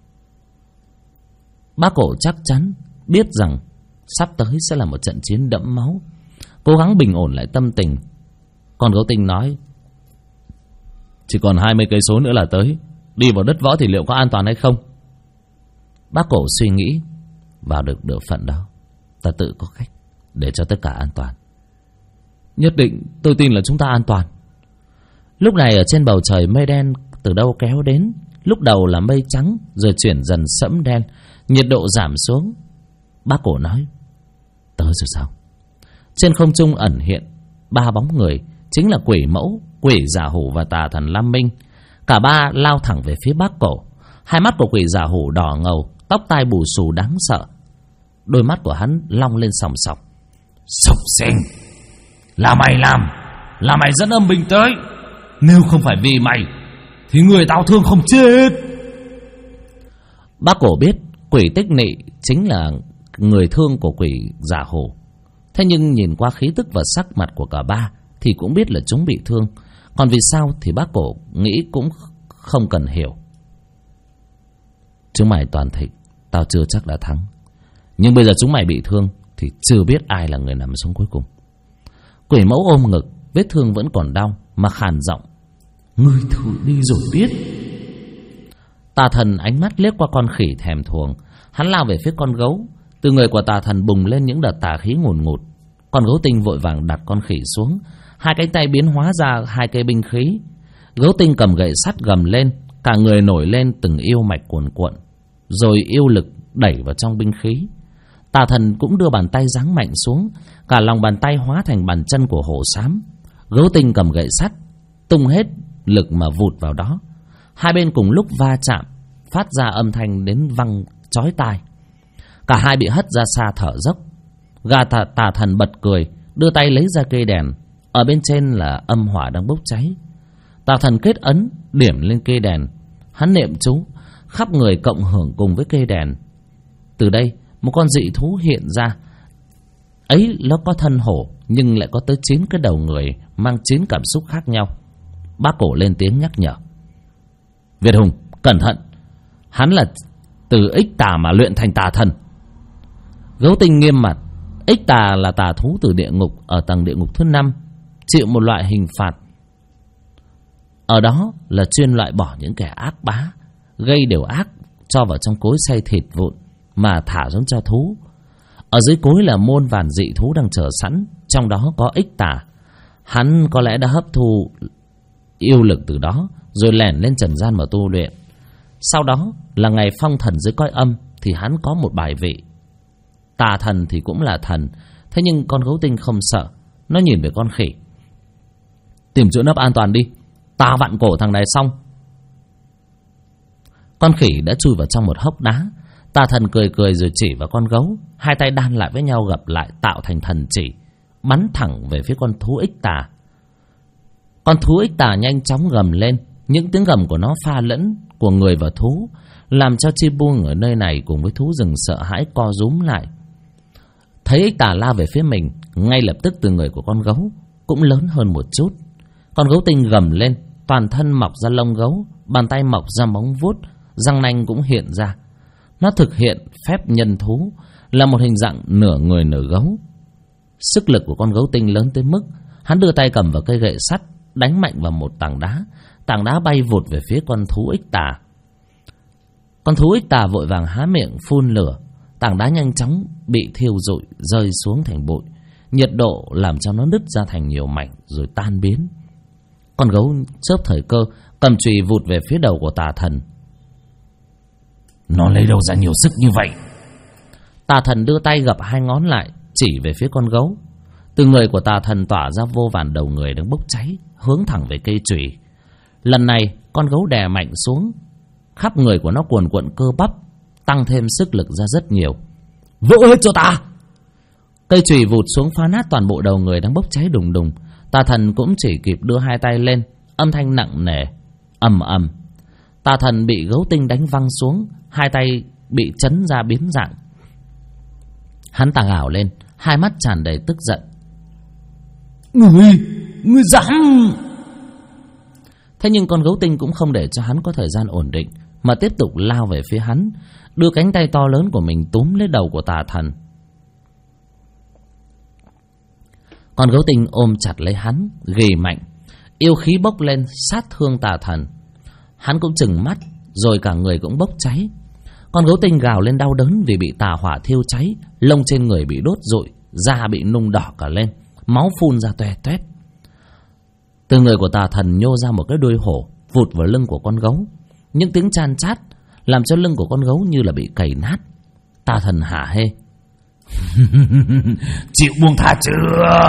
Bác Cổ chắc chắn biết rằng sắp tới sẽ là một trận chiến đẫm máu. Cố gắng bình ổn lại tâm tình. Con gấu tinh nói: chỉ còn 20 cây số nữa là tới. Đi vào đất võ thì liệu có an toàn hay không? Bác Cổ suy nghĩ: vào được địa phận đó, ta tự có cách để cho tất cả an toàn. Nhất định, tôi tin là chúng ta an toàn. Lúc này ở trên bầu trời mây đen từ đâu kéo đến. Lúc đầu là mây trắng, rồi chuyển dần sẫm đen, nhiệt độ giảm xuống. Bác Cổ nói: tới rồi sao? Trên không trung ẩn hiện 3 bóng người, chính là quỷ mẫu, quỷ giả hủ và tà thần Lam Minh. Cả ba lao thẳng về phía bác Cổ. Hai mắt của quỷ giả hủ đỏ ngầu, tóc tai bù xù đáng sợ. Đôi mắt của hắn long lên sòng sọc. Sốc sinh, là mày làm, là mày dẫn âm binh tới. Nếu không phải vì mày thì người tao thương không chết. Bác Cổ biết quỷ Tích Nị chính là người thương của quỷ giả hủ. Thế nhưng nhìn qua khí tức và sắc mặt của cả ba thì cũng biết là chúng bị thương. Còn vì sao thì bác Cổ nghĩ cũng không cần hiểu. Chúng mày toàn thịnh, tao chưa chắc đã thắng. Nhưng bây giờ chúng mày bị thương thì chưa biết ai là người nằm xuống cuối cùng. Quỷ mẫu ôm ngực, vết thương vẫn còn đau mà khàn giọng: Ngươi thử đi rồi biết. Tà thần ánh mắt liếc qua con khỉ thèm thuồng. Hắn lao về phía con gấu. Từ người của tà thần bùng lên những đợt tà khí ngùn ngụt. Con gấu tinh vội vàng đặt con khỉ xuống, hai cánh tay biến hóa ra hai cây binh khí. Gấu tinh cầm gậy sắt gầm lên, cả người nổi lên từng yêu mạch cuồn cuộn, rồi yêu lực đẩy vào trong binh khí. Tà thần cũng đưa bàn tay giáng mạnh xuống, cả lòng bàn tay hóa thành bàn chân của hổ xám. Gấu tinh cầm gậy sắt tung hết lực mà vụt vào đó. Hai bên cùng lúc va chạm, phát ra âm thanh đến văng chói tai. Cả hai bị hất ra xa thở dốc. Tà thần bật cười, đưa tay lấy ra cây đèn. Ở bên trên là âm hỏa đang bốc cháy. Tà thần kết ấn điểm lên cây đèn. Hắn niệm chú, khắp người cộng hưởng cùng với cây đèn. Từ đây một con dị thú hiện ra. Ấy nó có thân hổ, nhưng lại có tới 9 cái đầu người, mang 9 cảm xúc khác nhau. Bác Cổ lên tiếng nhắc nhở: Việt Hùng, cẩn thận, hắn là từ ích tà mà luyện thành tà thần. Gấu tinh nghiêm mặt: Ích tà là tà thú từ địa ngục, ở tầng địa ngục thứ 5, chịu một loại hình phạt. Ở đó là chuyên loại bỏ những kẻ ác bá, gây điều ác, cho vào trong cối xay thịt vụn mà thả xuống cho thú. Ở dưới cối là muôn vàn dị thú đang chờ sẵn, trong đó có ích tà. Hắn có lẽ đã hấp thu yêu lực từ đó, rồi lẻn lên trần gian mà tu luyện. Sau đó là ngày phong thần dưới cõi âm, thì hắn có một bài vị. Tà thần thì cũng là thần, thế nhưng con gấu tinh không sợ. Nó nhìn về con khỉ: Tìm chỗ nấp an toàn đi, ta vặn cổ thằng này xong. Con khỉ đã chui vào trong một hốc đá. Tà thần cười cười rồi chỉ vào con gấu. Hai tay đan lại với nhau gập lại tạo thành thần chỉ, bắn thẳng về phía con thú ích tà. Con thú ích tà nhanh chóng gầm lên. Những tiếng gầm của nó pha lẫn của người và thú, làm cho chim buông ở nơi này cùng với thú rừng sợ hãi co rúm lại. Thấy ích tà lao về phía mình, ngay lập tức từ người của con gấu cũng lớn hơn một chút. Con gấu tinh gầm lên, toàn thân mọc ra lông gấu, bàn tay mọc ra móng vuốt, răng nanh cũng hiện ra. Nó thực hiện phép nhân thú, là một hình dạng nửa người nửa gấu. Sức lực của con gấu tinh lớn tới mức hắn đưa tay cầm vào cây gậy sắt, đánh mạnh vào một tảng đá. Tảng đá bay vụt về phía con thú ích tà. Con thú ích tà vội vàng há miệng phun lửa. Tảng đá nhanh chóng bị thiêu rụi, rơi xuống thành bụi. Nhiệt độ làm cho nó nứt ra thành nhiều mảnh rồi tan biến. Con gấu chớp thời cơ, cầm chùy vụt về phía đầu của tà thần. Nó lấy đâu ra nhiều sức như vậy? Tà thần đưa tay gập hai ngón lại, chỉ về phía con gấu. Từ người của tà thần tỏa ra vô vàn đầu người đang bốc cháy, hướng thẳng về cây chùy. Lần này con gấu đè mạnh xuống, khắp người của nó cuồn cuộn cơ bắp, tăng thêm sức lực ra rất nhiều. Vỗ hết cho ta! Cây chùy vụt xuống phá nát toàn bộ đầu người đang bốc cháy đùng đùng. Tà thần cũng chỉ kịp đưa hai tay lên, âm thanh nặng nề ầm ầm. Tà thần bị gấu tinh đánh văng xuống, hai tay bị chấn ra biến dạng. Hắn ta gào lên, hai mắt tràn đầy tức giận: Ngươi dám! Thế nhưng con gấu tinh cũng không để cho hắn có thời gian ổn định, mà tiếp tục lao về phía hắn, đưa cánh tay to lớn của mình túm lấy đầu của tà thần. Con gấu tinh ôm chặt lấy hắn, ghì mạnh, yêu khí bốc lên sát thương tà thần. Hắn cũng trừng mắt, rồi cả người cũng bốc cháy. Con gấu tinh gào lên đau đớn vì bị tà hỏa thiêu cháy, lông trên người bị đốt rụi, da bị nung đỏ cả lên, máu phun ra toe toét. Từ người của tà thần nhô ra một cái đuôi hổ, vụt vào lưng của con gấu. Những tiếng chan chát làm cho lưng của con gấu như là bị cày nát. Tà thần hả hê: Chịu buông tha chưa?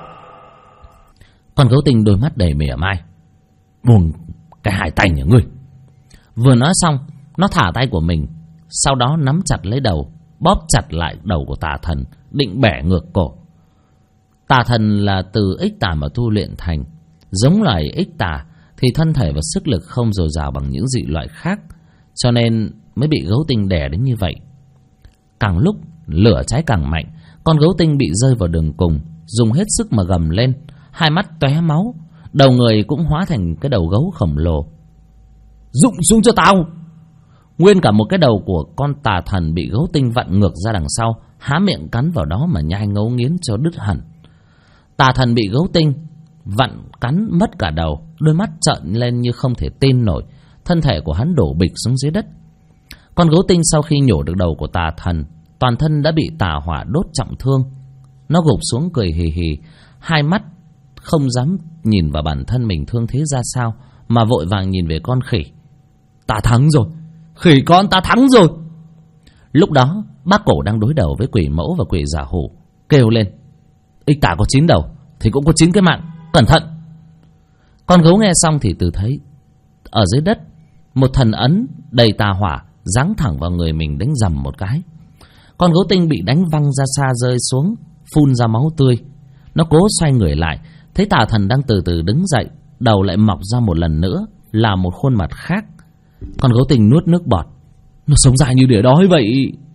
Con gấu tinh đôi mắt đầy mỉa mai: Buông cái hai tay nhà ngươi. Vừa nói xong, nó thả tay của mình, sau đó nắm chặt lấy đầu, bóp chặt lại đầu của tà thần, định bẻ ngược cổ. Tà thần là từ ích tà mà tu luyện thành. Giống loài ích tà thì thân thể và sức lực không dồi dào bằng những dị loại khác, cho nên mới bị gấu tinh đè đến như vậy. Càng lúc lửa cháy càng mạnh, con gấu tinh bị rơi vào đường cùng, dùng hết sức mà gầm lên, hai mắt tóe máu, đầu người cũng hóa thành cái đầu gấu khổng lồ. Rụng xuống cho tao! Nguyên cả một cái đầu của con tà thần bị gấu tinh vặn ngược ra đằng sau, há miệng cắn vào đó mà nhai ngấu nghiến cho đứt hẳn. Tà thần bị gấu tinh vặn cắn mất cả đầu, đôi mắt trợn lên như không thể tin nổi. Thân thể của hắn đổ bịch xuống dưới đất. Con gấu tinh sau khi nhổ được đầu của tà thần, toàn thân đã bị tà hỏa đốt trọng thương. Nó gục xuống cười hì hì, hai mắt không dám nhìn vào bản thân mình thương thế ra sao, mà vội vàng nhìn về con khỉ. Ta thắng rồi, khỉ con, ta thắng rồi. Lúc đó bác cổ đang đối đầu với quỷ mẫu và quỷ giả hủ, kêu lên: ích tả có 9 đầu thì cũng có 9 cái mạng, cẩn thận. Con gấu nghe xong thì tự thấy ở dưới đất một thần ấn đầy tà hỏa giáng thẳng vào người mình, đánh dầm một cái. Con gấu tinh bị đánh văng ra xa, rơi xuống, phun ra máu tươi. Nó cố xoay người lại, thấy tà thần đang từ từ đứng dậy, đầu lại mọc ra một lần nữa, là một khuôn mặt khác. Con gấu tinh nuốt nước bọt. Nó sống dài như đỉa đói vậy.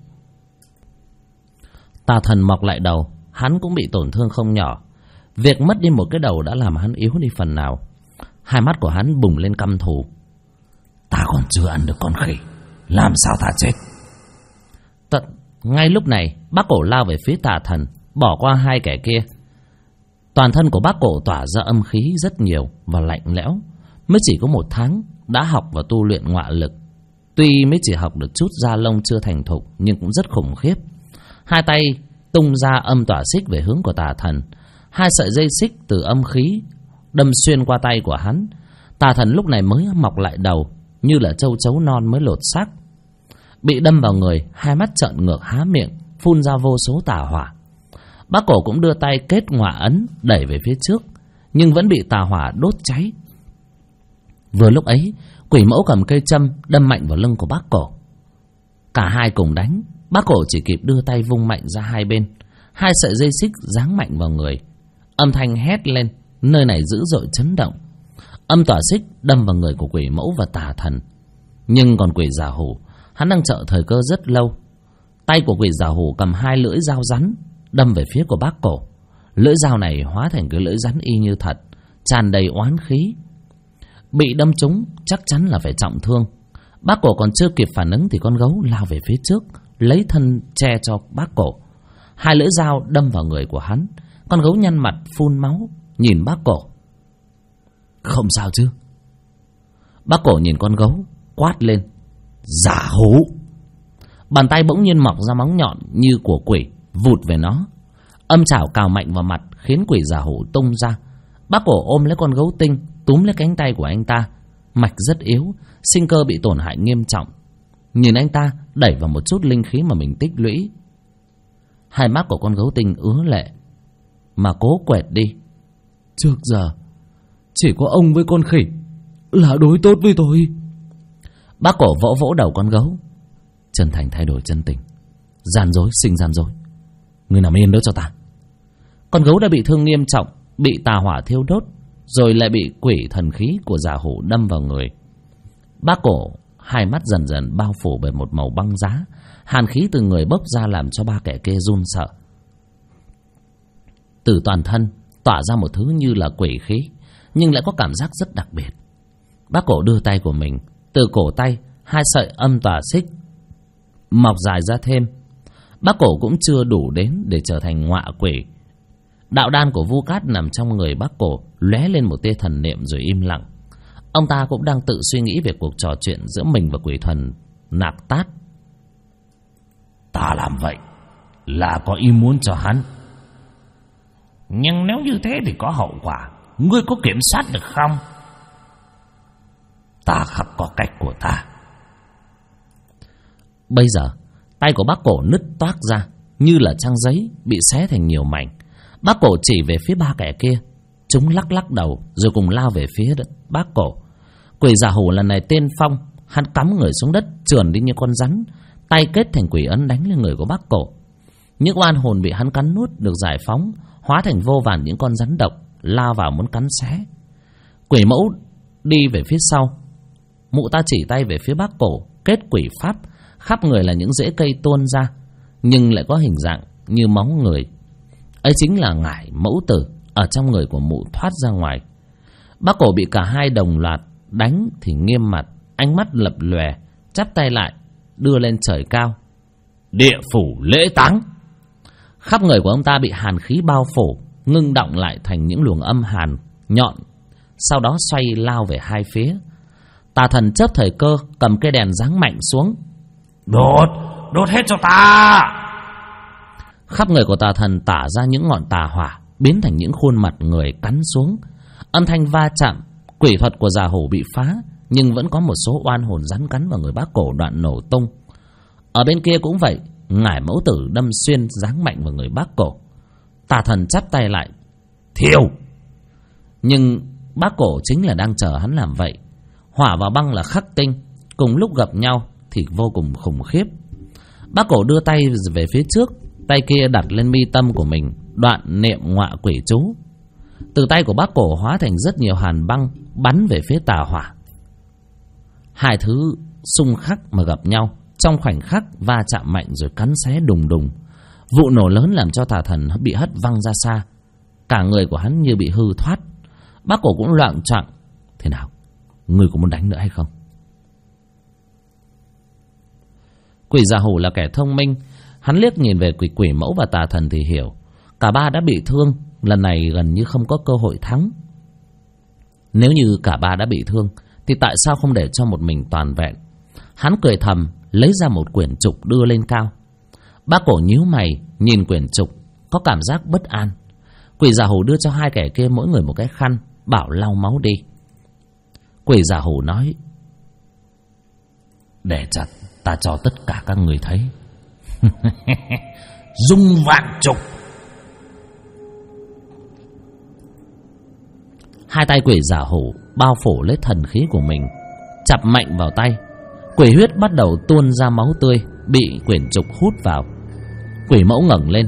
Tà thần mọc lại đầu, hắn cũng bị tổn thương không nhỏ. Việc mất đi một cái đầu đã làm hắn yếu đi phần nào. Hai mắt của hắn bùng lên căm thù. Ta còn chưa ăn được con khỉ, làm sao ta chết? Ngay lúc này bác cổ lao về phía tà thần, bỏ qua hai kẻ kia. Toàn thân của bác cổ tỏa ra âm khí rất nhiều và lạnh lẽo. Mới chỉ có 1 tháng đã học và tu luyện ngọa lực. Tuy mới chỉ học được chút da lông chưa thành thục, nhưng cũng rất khủng khiếp. Hai tay tung ra âm tỏa xích về hướng của tà thần. 2 sợi dây xích từ âm khí đâm xuyên qua tay của hắn. Tà thần lúc này mới mọc lại đầu, như là châu chấu non mới lột xác. Bị đâm vào người, hai mắt trợn ngược há miệng, phun ra vô số tà hỏa. Bác cổ cũng đưa tay kết ngọa ấn đẩy về phía trước, nhưng vẫn bị tà hỏa đốt cháy. Vừa lúc ấy, quỷ mẫu cầm cây châm đâm mạnh vào lưng của bác cổ. Cả hai cùng đánh, bác cổ chỉ kịp đưa tay vung mạnh ra hai bên. 2 sợi dây xích giáng mạnh vào người. Âm thanh hét lên, nơi này dữ dội chấn động. Âm tỏa xích đâm vào người của quỷ mẫu và tà thần. Nhưng còn quỷ giả hủ, hắn đang chờ thời cơ rất lâu. Tay của quỷ giả hủ cầm 2 lưỡi dao rắn đâm về phía của bác cổ. Lưỡi dao này hóa thành cái lưỡi rắn y như thật, tràn đầy oán khí. Bị đâm trúng chắc chắn là phải trọng thương. Bác cổ còn chưa kịp phản ứng thì con gấu lao về phía trước, lấy thân che cho bác cổ. 2 lưỡi dao đâm vào người của hắn. Con gấu nhăn mặt phun máu, nhìn bác cổ. Không sao chứ? Bác cổ nhìn con gấu, quát lên: giả hủ! Bàn tay bỗng nhiên mọc ra móng nhọn như của quỷ, vụt về nó. Âm chảo cào mạnh vào mặt, khiến quỷ giả hủ tung ra. Bác cổ ôm lấy con gấu tinh, túm lấy cánh tay của anh ta. Mạch rất yếu, sinh cơ bị tổn hại nghiêm trọng. Nhìn anh ta đẩy vào một chút linh khí mà mình tích lũy. Hai mắt của con gấu tinh ứa lệ, mà cố quẹt đi. Trước giờ chỉ có ông với con khỉ là đối tốt với tôi. Bác cổ vỗ vỗ đầu con gấu. Chân thành thay đổi chân tình, gian dối sinh gian dối. Người nằm yên đó cho ta. Con gấu đã bị thương nghiêm trọng, bị tà hỏa thiêu đốt, rồi lại bị quỷ thần khí của giả hủ đâm vào người. Bác cổ hai mắt dần dần bao phủ bởi một màu băng giá. Hàn khí từ người bốc ra làm cho 3 kẻ kia run sợ. Từ toàn thân tỏa ra một thứ như là quỷ khí, nhưng lại có cảm giác rất đặc biệt. Bác cổ đưa tay của mình, từ cổ tay 2 sợi âm tỏa xích mọc dài ra thêm. Bác cổ cũng chưa đủ đến để trở thành ngọa quỷ. Đạo đan của Vu Cát nằm trong người bác cổ lóe lên một tia thần niệm rồi im lặng. Ông ta cũng đang tự suy nghĩ về cuộc trò chuyện giữa mình và quỷ thần Nạp Tát. Ta làm vậy là có ý muốn cho hắn, nhưng nếu như thế thì có hậu quả. Ngươi có kiểm soát được không? Ta khắc có cách của ta. Bây giờ tay của bác cổ nứt toác ra như là trang giấy bị xé thành nhiều mảnh. Bác cổ chỉ về phía 3 kẻ kia. Chúng lắc lắc đầu rồi cùng lao về phía bác cổ. Quỷ giả hủ lần này tiên phong. Hắn cắm người xuống đất, trườn đi như con rắn, tay kết thành quỷ ấn đánh lên người của bác cổ. Những oan hồn bị hắn cắn nuốt được giải phóng, hóa thành vô vàn những con rắn độc lao vào muốn cắn xé. Quỷ mẫu đi về phía sau. Mụ ta chỉ tay về phía bác cổ, kết quỷ pháp. Khắp người là những rễ cây tuôn ra, nhưng lại có hình dạng như máu người. Ấy chính là ngải mẫu tử ở trong người của mụ thoát ra ngoài. Bác cổ bị cả hai đồng loạt đánh thì nghiêm mặt, ánh mắt lập lòe, chắp tay lại, đưa lên trời cao. Địa phủ lễ táng. Khắp người của ông ta bị hàn khí bao phủ, ngưng đọng lại thành những luồng âm hàn nhọn, sau đó xoay lao về hai phía. Tà thần chớp thời cơ, cầm cây đèn giáng mạnh xuống. Đốt hết cho ta. Khắp người của tà thần tả ra những ngọn tà hỏa, biến thành những khuôn mặt người cắn xuống. Âm thanh va chạm, quỷ thuật của già hổ bị phá, nhưng vẫn có một số oan hồn rắn cắn vào người bác cổ, đoạn nổ tung. Ở bên kia cũng vậy, ngải mẫu tử đâm xuyên giáng mạnh vào người bác cổ. Tà thần chắp tay lại, thiêu. Nhưng bác cổ chính là đang chờ hắn làm vậy. Hỏa và băng là khắc tinh, cùng lúc gặp nhau thì vô cùng khủng khiếp. Bác cổ đưa tay về phía trước, tay kia đặt lên mi tâm của mình, đoạn niệm ngọa quỷ chú. Từ tay của bác cổ hóa thành rất nhiều hàn băng bắn về phía tà hỏa. Hai thứ xung khắc mà gặp nhau, trong khoảnh khắc va chạm mạnh rồi cắn xé đùng đùng. Vụ nổ lớn làm cho tà thần bị hất văng ra xa, cả người của hắn như bị hư thoát. Bác cổ cũng loạng choạng. Thế nào, ngươi có muốn đánh nữa hay không? Quỷ già hổ là kẻ thông minh, hắn liếc nhìn về quỷ mẫu và tà thần thì hiểu cả ba đã bị thương, lần này gần như không có cơ hội thắng. Nếu như cả ba đã bị thương thì tại sao không để cho một mình toàn vẹn? Hắn cười thầm, lấy ra một quyển trục đưa lên cao. Bác cổ nhíu mày nhìn quyển trục, có cảm giác bất an. Quỷ già hổ đưa cho hai kẻ kia mỗi người một cái khăn, bảo lau máu đi. Quỷ già hổ nói, để chặt ta cho tất cả các người thấy. Dung vạn trục. Hai tay quỷ giả hổ bao phủ lấy thần khí của mình, chặt mạnh vào tay. Quỷ huyết bắt đầu tuôn ra máu tươi, bị quyển trục hút vào. Quỷ mẫu ngẩng lên.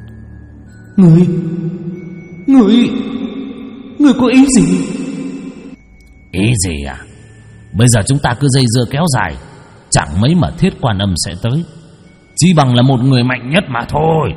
Ngươi có ý gì? Ý gì à? Bây giờ chúng ta cứ dây dưa kéo dài, chẳng mấy mà Thiết Quan Âm sẽ tới. Chỉ bằng là một người mạnh nhất mà thôi.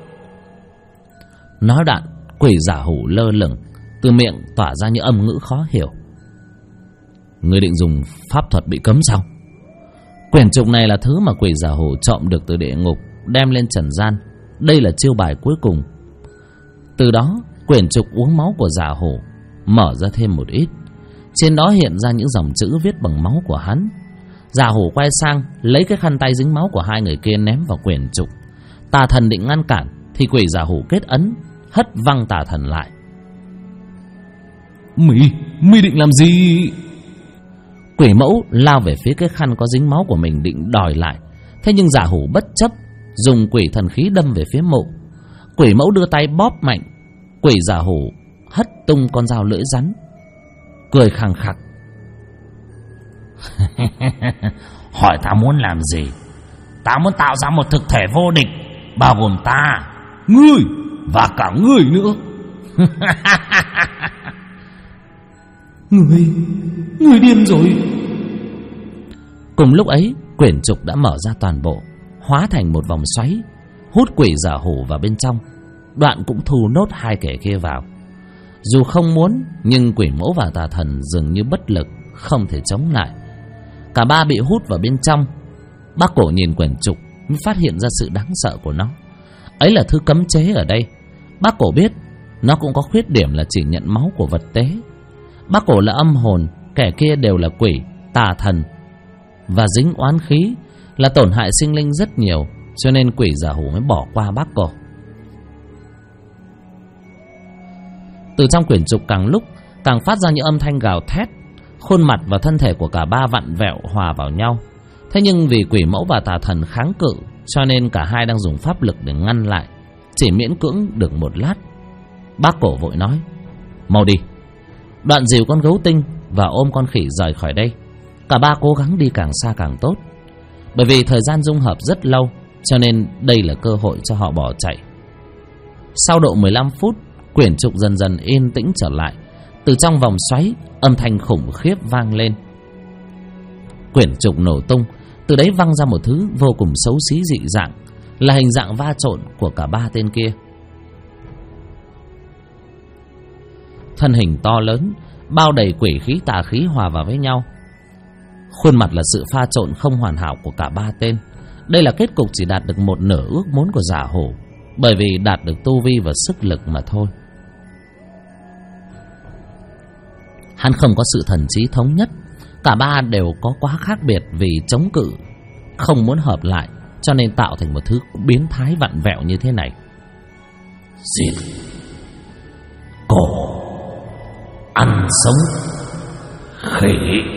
Nói đoạn, quỷ giả hổ lơ lửng, từ miệng tỏa ra những âm ngữ khó hiểu. Ngươi định dùng pháp thuật bị cấm sao? Quyển trục này là thứ mà quỷ giả hổ trộm được từ địa ngục, đem lên trần gian. Đây là chiêu bài cuối cùng. Từ đó, quyển trục uống máu của giả hổ mở ra thêm một ít. Trên đó hiện ra những dòng chữ viết bằng máu của hắn. Giả hổ quay sang, lấy cái khăn tay dính máu của hai người kia ném vào quyển trục. Tà thần định ngăn cản thì quỷ giả hổ kết ấn, hất văng tà thần lại. Mày định làm gì? Quỷ mẫu lao về phía cái khăn có dính máu của mình định đòi lại. Thế nhưng giả hổ bất chấp, dùng quỷ thần khí đâm về phía mộ. Quỷ mẫu đưa tay bóp mạnh. Quỷ giả hổ hất tung con dao lưỡi rắn, cười khằng khặc. Hỏi ta muốn làm gì? Ta muốn tạo ra một thực thể vô địch, bao gồm ta, ngươi và cả ngươi nữa. Ngươi điên rồi. Cùng lúc ấy, quyển trục đã mở ra toàn bộ, hóa thành một vòng xoáy, hút quỷ giả hổ vào bên trong. Đoạn cũng thu nốt hai kẻ kia vào. Dù không muốn, nhưng quỷ mẫu và tà thần dường như bất lực, không thể chống lại. Cả ba bị hút vào bên trong. Bác cổ nhìn quyển trục mới phát hiện ra sự đáng sợ của nó. Ấy là thứ cấm chế ở đây. Bác cổ biết nó cũng có khuyết điểm là chỉ nhận máu của vật tế. Bác cổ là âm hồn, kẻ kia đều là quỷ, tà thần và dính oán khí, là tổn hại sinh linh rất nhiều, cho nên quỷ giả hổ mới bỏ qua bác cổ. Từ trong quyển trục càng lúc càng phát ra những âm thanh gào thét. Khuôn mặt và thân thể của cả ba vặn vẹo hòa vào nhau. Thế nhưng vì quỷ mẫu và tà thần kháng cự, cho nên cả hai đang dùng pháp lực để ngăn lại, chỉ miễn cưỡng được một lát. Bác cổ vội nói, mau đi. Đoạn dìu con gấu tinh và ôm con khỉ rời khỏi đây. Cả ba cố gắng đi càng xa càng tốt. Bởi vì thời gian dung hợp rất lâu, cho nên đây là cơ hội cho họ bỏ chạy. Sau độ 15 phút, quyển trục dần dần yên tĩnh trở lại. Từ trong vòng xoáy, âm thanh khủng khiếp vang lên. Quyển trục nổ tung, từ đấy văng ra một thứ vô cùng xấu xí dị dạng, là hình dạng va trộn của cả ba tên kia. Thân hình to lớn, bao đầy quỷ khí tà khí hòa vào với nhau. Khuôn mặt là sự pha trộn không hoàn hảo của cả ba tên. Đây là kết cục chỉ đạt được một nửa ước muốn của Giả Hổ, bởi vì đạt được tu vi và sức lực mà thôi. Hắn không có sự thần trí thống nhất. Cả ba đều có quá khác biệt vì chống cự, không muốn hợp lại, cho nên tạo thành một thứ biến thái vặn vẹo như thế này. Giết, cổ, ăn sống, khỉ.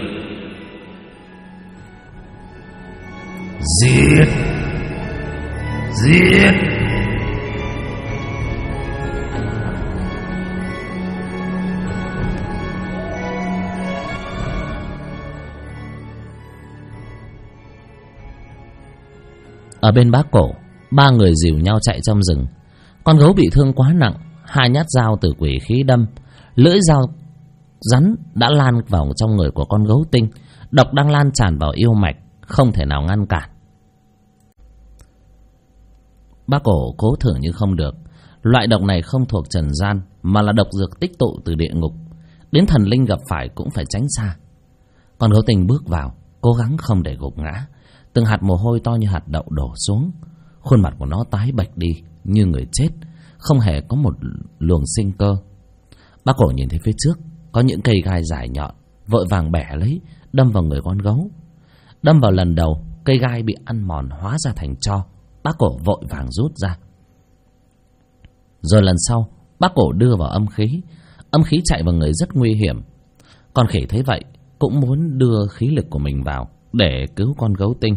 Giết, giết. Ở bên Bác Cổ, ba người dìu nhau chạy trong rừng. Con gấu bị thương quá nặng, 2 nhát dao từ quỷ khí đâm. Lưỡi dao rắn đã lan vào trong người của con gấu tinh. Độc đang lan tràn vào yêu mạch, không thể nào ngăn cản. Bác Cổ cố thử nhưng không được. Loại độc này không thuộc trần gian, mà là độc dược tích tụ từ địa ngục. Đến thần linh gặp phải cũng phải tránh xa. Con gấu tinh bước vào, cố gắng không để gục ngã. Từng hạt mồ hôi to như hạt đậu đổ xuống. Khuôn mặt của nó tái bệch đi như người chết, không hề có một luồng sinh cơ. Bác Cổ nhìn thấy phía trước có những cây gai dài nhọn, vội vàng bẻ lấy, đâm vào người con gấu. Đâm vào lần đầu, cây gai bị ăn mòn hóa ra thành tro. Bác Cổ vội vàng rút ra. Rồi lần sau, Bác Cổ đưa vào âm khí. Âm khí chạy vào người rất nguy hiểm. Con khỉ thấy vậy cũng muốn đưa khí lực của mình vào để cứu con gấu tinh.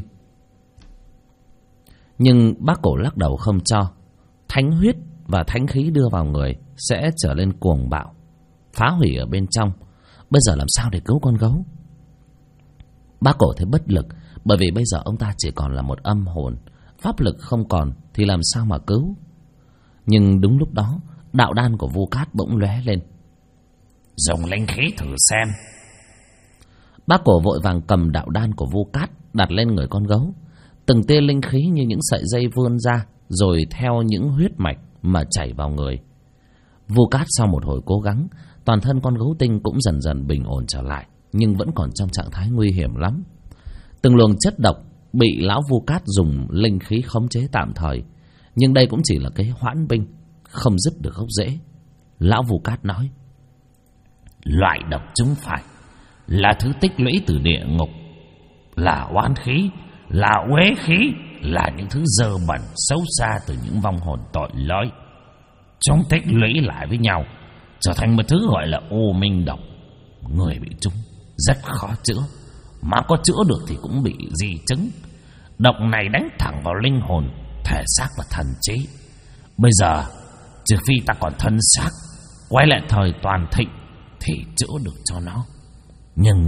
Nhưng Bác Cổ lắc đầu không cho. Thánh huyết và thánh khí đưa vào người sẽ trở lên cuồng bạo, phá hủy ở bên trong. Bây giờ làm sao để cứu con gấu? Bác Cổ thấy bất lực, bởi vì bây giờ ông ta chỉ còn là một âm hồn, pháp lực không còn thì làm sao mà cứu. Nhưng đúng lúc đó, đạo đan của Vu Cát bỗng lóe lên. Dùng linh khí thử xem. Bác Cổ vội vàng cầm đạo đan của Vu Cát đặt lên người con gấu. Từng tia linh khí như những sợi dây vươn ra, rồi theo những huyết mạch mà chảy vào người. Vu Cát sau một hồi cố gắng, toàn thân con gấu tinh cũng dần dần bình ổn trở lại, nhưng vẫn còn trong trạng thái nguy hiểm lắm. Từng luồng chất độc bị lão Vu Cát dùng linh khí khống chế tạm thời, nhưng đây cũng chỉ là cái hoãn binh, không dứt được gốc rễ. Lão Vu Cát nói: Loại độc chúng phải là thứ tích lũy từ địa ngục, là oán khí, là uế khí, là những thứ dơ bẩn xấu xa từ những vong hồn tội lỗi. Chúng tích lũy lại với nhau, trở thành một thứ gọi là ô minh độc. Người bị chúng rất khó chữa, mà có chữa được thì cũng bị di chứng. Độc này đánh thẳng vào linh hồn, thể xác và thần trí. Bây giờ trừ phi ta còn thân xác quay lại thời toàn thịnh thì chữa được cho nó. Nhưng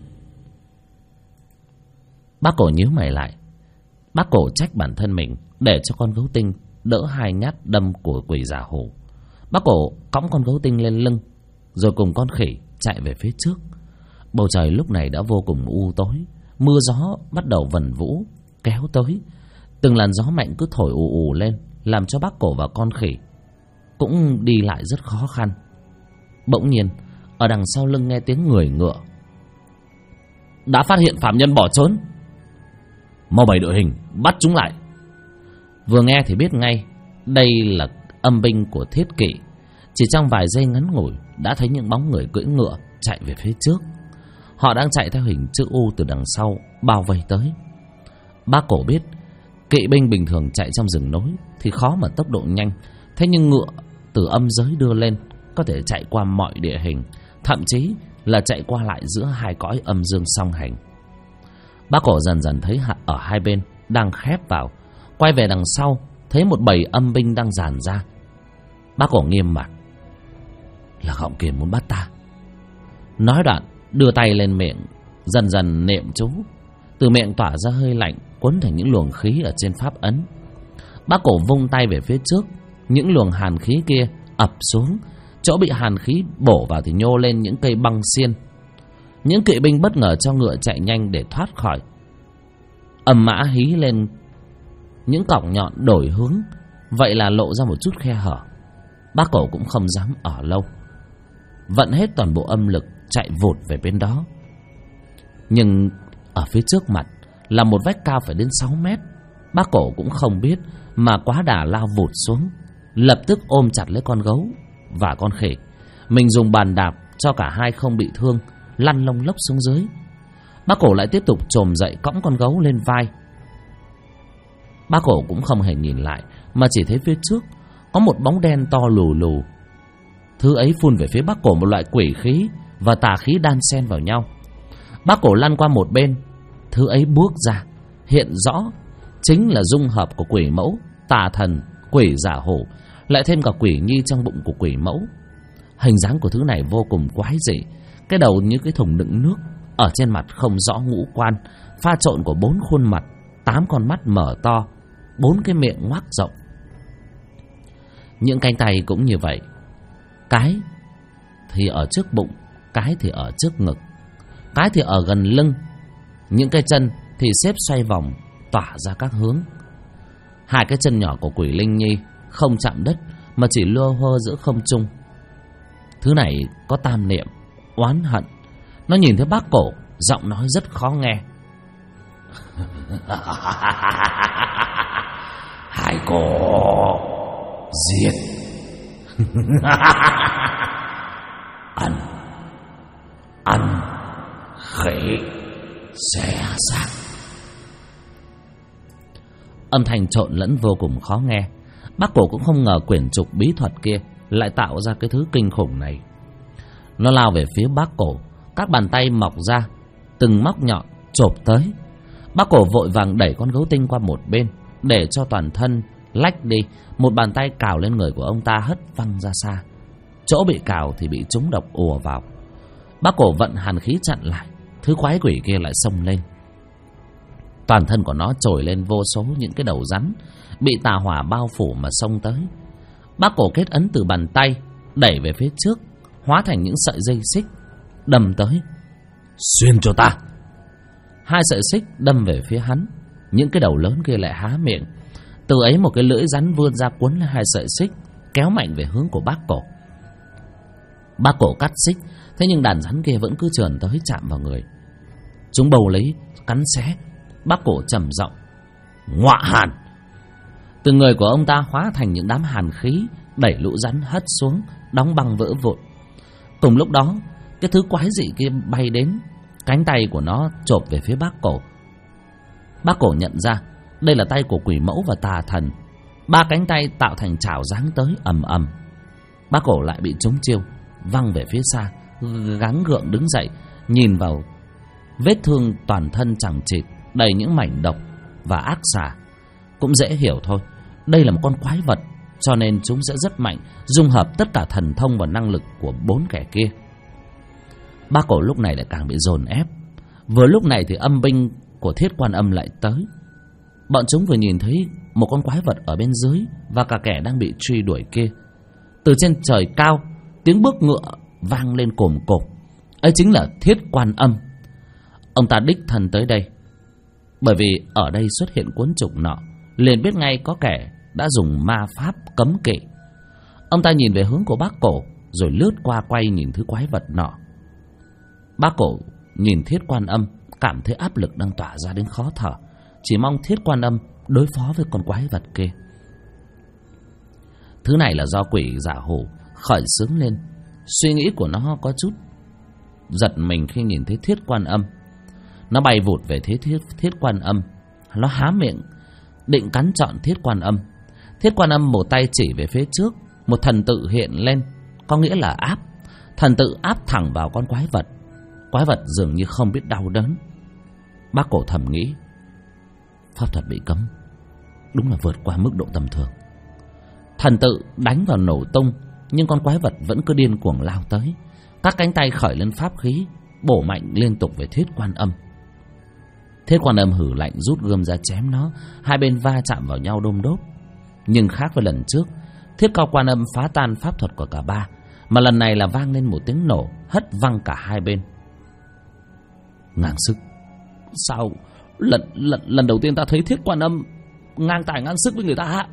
Bác Cổ nhíu mày lại. Bác Cổ trách bản thân mình để cho con gấu tinh đỡ 2 nhát đâm của quỷ Giả Hổ. Bác Cổ cõng con gấu tinh lên lưng, rồi cùng con khỉ chạy về phía trước. Bầu trời lúc này đã vô cùng u tối, mưa gió bắt đầu vần vũ kéo tới. Từng làn gió mạnh cứ thổi ù ù lên, làm cho Bác Cổ và con khỉ cũng đi lại rất khó khăn. Bỗng nhiên ở đằng sau lưng nghe tiếng người ngựa. Đã phát hiện phạm nhân bỏ trốn, mau bày đội hình bắt chúng lại. Vừa nghe thì biết ngay đây là âm binh của Thiết Kỵ. Chỉ trong vài giây ngắn ngủi đã thấy những bóng người cưỡi ngựa chạy về phía trước. Họ đang chạy theo hình chữ U từ đằng sau bao vây tới. Bác Cổ biết kỵ binh bình thường chạy trong rừng núi thì khó mà tốc độ nhanh, thế nhưng ngựa từ âm giới đưa lên có thể chạy qua mọi địa hình, thậm chí là chạy qua lại giữa 2 cõi âm dương song hành. Bác Cổ dần dần thấy ở hai bên đang khép vào, quay về đằng sau thấy một bầy âm binh đang dàn ra. Bác Cổ nghiêm mặt: Là Gọng Kiền muốn bắt ta. Nói đoạn đưa tay lên miệng, dần dần niệm chú. Từ miệng tỏa ra hơi lạnh cuốn thành những luồng khí ở trên pháp ấn. Bác Cổ vung tay về phía trước, những luồng hàn khí kia ập xuống. Chỗ bị hàn khí bổ vào thì nhô lên những cây băng xiên. Những kỵ binh bất ngờ cho ngựa chạy nhanh để thoát khỏi. Ầm mã hí lên, những cọc nhọn đổi hướng, vậy là lộ ra một chút khe hở. Bác Cổ cũng không dám ở lâu, vận hết toàn bộ âm lực chạy vụt về bên đó. Nhưng Ở phía trước mặt là một vách cao phải đến 6 mét. Bác Cổ cũng không biết mà quá đà lao vụt xuống, lập tức ôm chặt lấy con gấu và con khỉ. Mình dùng bàn đạp cho cả hai không bị thương, lăn lông lốc xuống dưới. Bác Cổ lại tiếp tục chồm dậy cõng con gấu lên vai. Bác Cổ cũng không hề nhìn lại, mà chỉ thấy phía trước có một bóng đen to lù lù. Thứ ấy phun về phía Bác Cổ một loại quỷ khí và tà khí đan xen vào nhau. Bác Cổ lăn qua một bên, thứ ấy buốc ra, hiện rõ chính là dung hợp của quỷ mẫu, tà thần, quỷ giả hổ, lại thêm cả quỷ nhi trong bụng của quỷ mẫu. Hình dáng của thứ này vô cùng quái dị, cái đầu như cái thùng đựng nước, ở trên mặt không rõ ngũ quan, pha trộn của 4 khuôn mặt, 8 con mắt mở to, 4 cái miệng ngoác rộng. Những cánh tay cũng như vậy, cái thì ở trước bụng, cái thì ở trước ngực, cái thì ở gần lưng. Những cái chân thì xếp xoay vòng tỏa ra các hướng. 2 cái chân nhỏ của quỷ Linh Nhi không chạm đất mà chỉ lơ hơ giữa không trung. Thứ này có tam niệm, oán hận. Nó nhìn thấy Bác Cổ, giọng nói rất khó nghe. Hai cổ giết. Ăn khỉ xé xác. Âm thanh trộn lẫn vô cùng khó nghe. Bác Cổ cũng không ngờ quyển trục bí thuật kia lại tạo ra cái thứ kinh khủng này. Nó lao về phía Bác Cổ, các bàn tay mọc ra, từng móc nhọn chộp tới. Bác Cổ vội vàng đẩy con gấu tinh qua một bên, để cho toàn thân lách đi. Một bàn tay cào lên người của ông ta, hất văng ra xa. Chỗ bị cào thì bị trúng độc ùa vào. Bác Cổ vận hàn khí chặn lại, thứ quái quỷ kia lại xông lên. Toàn thân của nó trồi lên vô số những cái đầu rắn, bị tà hỏa bao phủ mà xông tới. Bác Cổ kết ấn từ bàn tay, đẩy về phía trước, hóa thành những sợi dây xích, đâm tới. Xuyên cho ta. 2 sợi xích đâm về phía hắn. Những cái đầu lớn kia lại há miệng. Từ ấy một cái lưỡi rắn vươn ra cuốn lấy 2 sợi xích, kéo mạnh về hướng của Bác Cổ. Bác Cổ cắt xích, thế nhưng đàn rắn kia vẫn cứ trườn tới chạm vào người. Chúng bầu lấy, cắn xé. Bác Cổ trầm giọng: Ngọa hàn. Từ người của ông ta hóa thành những đám hàn khí, đẩy lũ rắn hất xuống, đóng băng vỡ vụn. Cùng lúc đó, cái thứ quái dị kia bay đến, cánh tay của nó chộp về phía Bác Cổ. Bác Cổ nhận ra đây là tay của quỷ mẫu và tà thần. 3 cánh tay tạo thành chảo giáng tới ầm ầm. Bác Cổ lại bị trúng chiêu, văng về phía xa, gắng gượng đứng dậy, nhìn vào vết thương toàn thân chằng chịt, đầy những mảnh độc và ác xà. Cũng dễ hiểu thôi, đây là một con quái vật, cho nên chúng sẽ rất mạnh, dung hợp tất cả thần thông và năng lực của 4 kẻ kia. Bác Cổ lúc này lại càng bị dồn ép. Vừa lúc này thì âm binh của Thiết Quan Âm lại tới. Bọn chúng vừa nhìn thấy một con quái vật ở bên dưới và cả kẻ đang bị truy đuổi kia. Từ trên trời cao, tiếng bước ngựa vang lên cồm cộp. Ấy chính là Thiết Quan Âm. Ông ta đích thân tới đây, bởi vì ở đây xuất hiện cuốn trục nọ, liền biết ngay có kẻ đã dùng ma pháp cấm kỵ. Ông ta nhìn về hướng của Bác Cổ, rồi lướt qua quay nhìn thứ quái vật nọ. Bác Cổ nhìn Thiết Quan Âm, cảm thấy áp lực đang tỏa ra đến khó thở, chỉ mong Thiết Quan Âm đối phó với con quái vật kia. Thứ này là do quỷ giả hổ khởi xướng lên. Suy nghĩ của nó có chút giật mình khi nhìn thấy Thiết Quan Âm. Nó bay vụt về thế Thiết Quan Âm. Nó há miệng định cắn trọn Thiết Quan Âm. Thiết Quan Âm một tay chỉ về phía trước, một thần tự hiện lên, có nghĩa là áp. Thần tự áp thẳng vào con quái vật. Quái vật dường như không biết đau đớn. Bác Cổ thầm nghĩ, pháp thuật bị cấm đúng là vượt qua mức độ tầm thường. Thần tự đánh vào nổ tung, nhưng con quái vật vẫn cứ điên cuồng lao tới. Các cánh tay khởi lên pháp khí, bổ mạnh liên tục về Thiết Quan Âm. Thiết Quan Âm hử lạnh rút gươm ra chém nó. Hai bên va chạm vào nhau đôm đốp. Nhưng khác với lần trước, Thiết Cao Quan Âm phá tan pháp thuật của cả ba, mà lần này là vang lên một tiếng nổ, hất văng cả hai bên. Ngang sức. Sao lần đầu tiên ta thấy Thiết Quan Âm ngang tài ngang sức với người ta.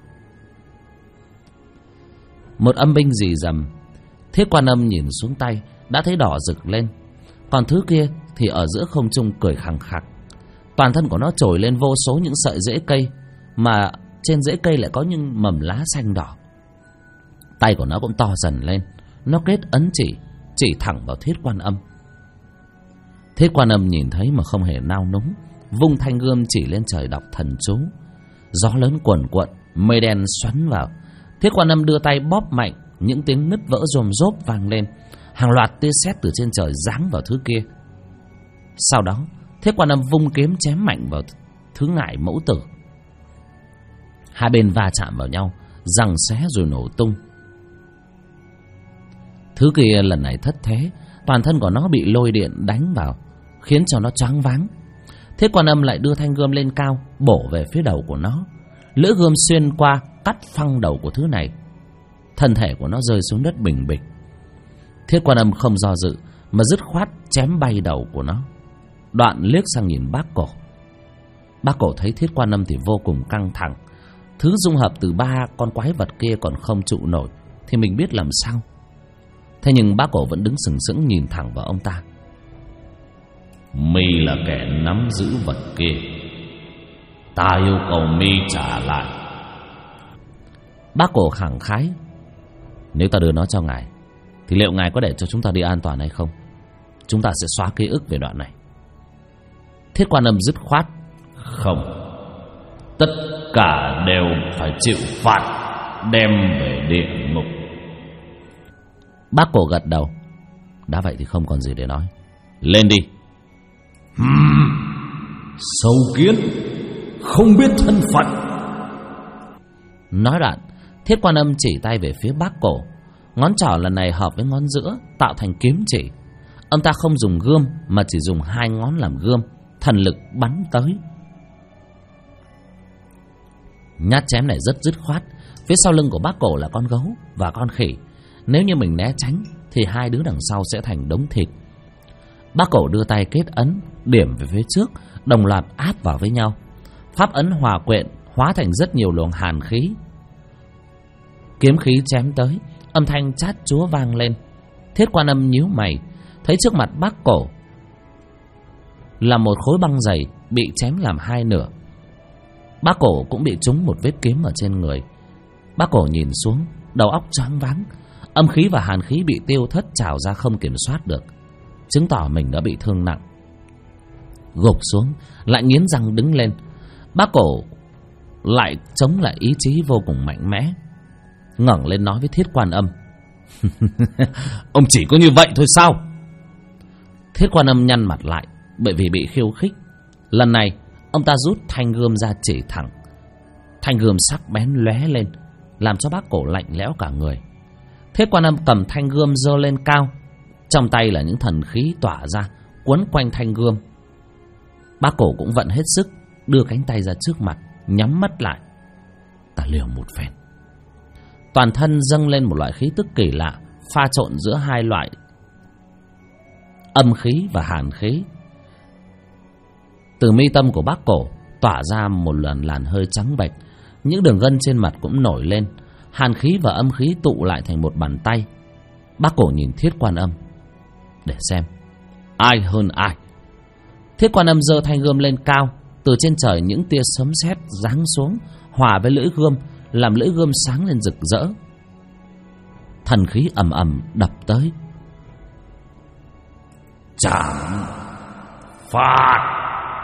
Một âm binh rì rầm. Thiết Quan Âm nhìn xuống tay, đã thấy đỏ rực lên. Còn thứ kia thì ở giữa không trung cười khằng khặc. Toàn thân của nó trồi lên vô số những sợi rễ cây, mà trên rễ cây lại có những mầm lá xanh đỏ. Tay của nó cũng to dần lên, nó kết ấn chỉ thẳng vào Thiết Quan Âm. Thiết Quan Âm nhìn thấy mà không hề nao núng, vung thanh gươm chỉ lên trời đọc thần chú. Gió lớn cuồn cuộn, mây đen xoắn vào. Thiết Quan Âm đưa tay bóp mạnh, những tiếng nứt vỡ rôm rốp vang lên. Hàng loạt tia sét từ trên trời giáng vào thứ kia. Sau đó Thiết Quan Âm vung kiếm chém mạnh vào thứ ngải mẫu tử. Hai bên va chạm vào nhau, giằng xé rồi nổ tung. Thứ kia lần này thất thế, toàn thân của nó bị lôi điện đánh vào, khiến cho nó choáng váng. Thiết Quan Âm lại đưa thanh gươm lên cao, bổ về phía đầu của nó. Lưỡi gươm xuyên qua, cắt phăng đầu của thứ này. Thân thể của nó rơi xuống đất bình bịch. Thiết Quan Âm không do dự mà dứt khoát chém bay đầu của nó. Đoạn liếc sang nhìn Bác Cổ. Bác Cổ thấy Thiết Quan Âm thì vô cùng căng thẳng. Thứ dung hợp từ ba con quái vật kia còn không trụ nổi thì mình biết làm sao. Thế nhưng Bác Cổ vẫn đứng sừng sững nhìn thẳng vào ông ta. Mi là kẻ nắm giữ vật kia, ta yêu cầu Mi trả lại. Bác Cổ khẳng khái: nếu ta đưa nó cho ngài thì liệu ngài có để cho chúng ta đi an toàn hay không? Chúng ta sẽ xóa ký ức về đoạn này. Thiết Quan Âm dứt khoát: không, tất cả đều phải chịu phạt, đem về địa ngục. Bác Cổ gật đầu: đã vậy thì không còn gì để nói, lên đi. Sâu kiến, không biết thân phận. Nói đoạn, Thiết Quan Âm chỉ tay về phía Bác Cổ. Ngón trỏ lần này hợp với ngón giữa, tạo thành kiếm chỉ. Ông ta không dùng gươm mà chỉ dùng hai ngón làm gươm, thần lực bắn tới. Nhát chém này rất dứt khoát. Phía sau lưng của Bác Cổ là con gấu và con khỉ. Nếu như mình né tránh thì hai đứa đằng sau sẽ thành đống thịt. Bác Cổ đưa tay kết ấn, điểm về phía trước, đồng loạt áp vào với nhau. Pháp ấn hòa quyện, hóa thành rất nhiều luồng hàn khí. Kiếm khí chém tới, âm thanh chát chúa vang lên. Thiết Quan Âm nhíu mày, thấy trước mặt Bác Cổ là một khối băng dày bị chém làm hai nửa. Bác Cổ cũng bị trúng một vết kiếm ở trên người. Bác Cổ nhìn xuống, đầu óc choáng váng. Âm khí và hàn khí bị tiêu thất trào ra không kiểm soát được, chứng tỏ mình đã bị thương nặng. Gục xuống, lại nghiến răng đứng lên. Bác Cổ lại chống lại ý chí vô cùng mạnh mẽ, ngẩng lên nói với Thiết Quan Âm: ông chỉ có như vậy thôi sao? Thiết Quan Âm nhăn mặt lại, bởi vì bị khiêu khích. Lần này ông ta rút thanh gươm ra chỉ thẳng. Thanh gươm sắc bén lóe lên, làm cho Bác Cổ lạnh lẽo cả người. Thiết Quan Âm cầm thanh gươm giơ lên cao, trong tay là những thần khí tỏa ra, quấn quanh thanh gươm. Bác Cổ cũng vận hết sức, đưa cánh tay ra trước mặt, nhắm mắt lại. Ta liều một phen. Toàn thân dâng lên một loại khí tức kỳ lạ, pha trộn giữa hai loại âm khí và hàn khí. Từ mi tâm của Bác Cổ tỏa ra một làn hơi trắng bệch, những đường gân trên mặt cũng nổi lên. Hàn khí và âm khí tụ lại thành một bàn tay. Bác Cổ nhìn Thiết Quan Âm để xem ai hơn ai. Thiết Quan Âm giơ thanh gươm lên cao, từ trên trời những tia sấm sét giáng xuống, hòa với lưỡi gươm, làm lưỡi gươm sáng lên rực rỡ. Thần khí ầm ầm đập tới. Chạm phạt.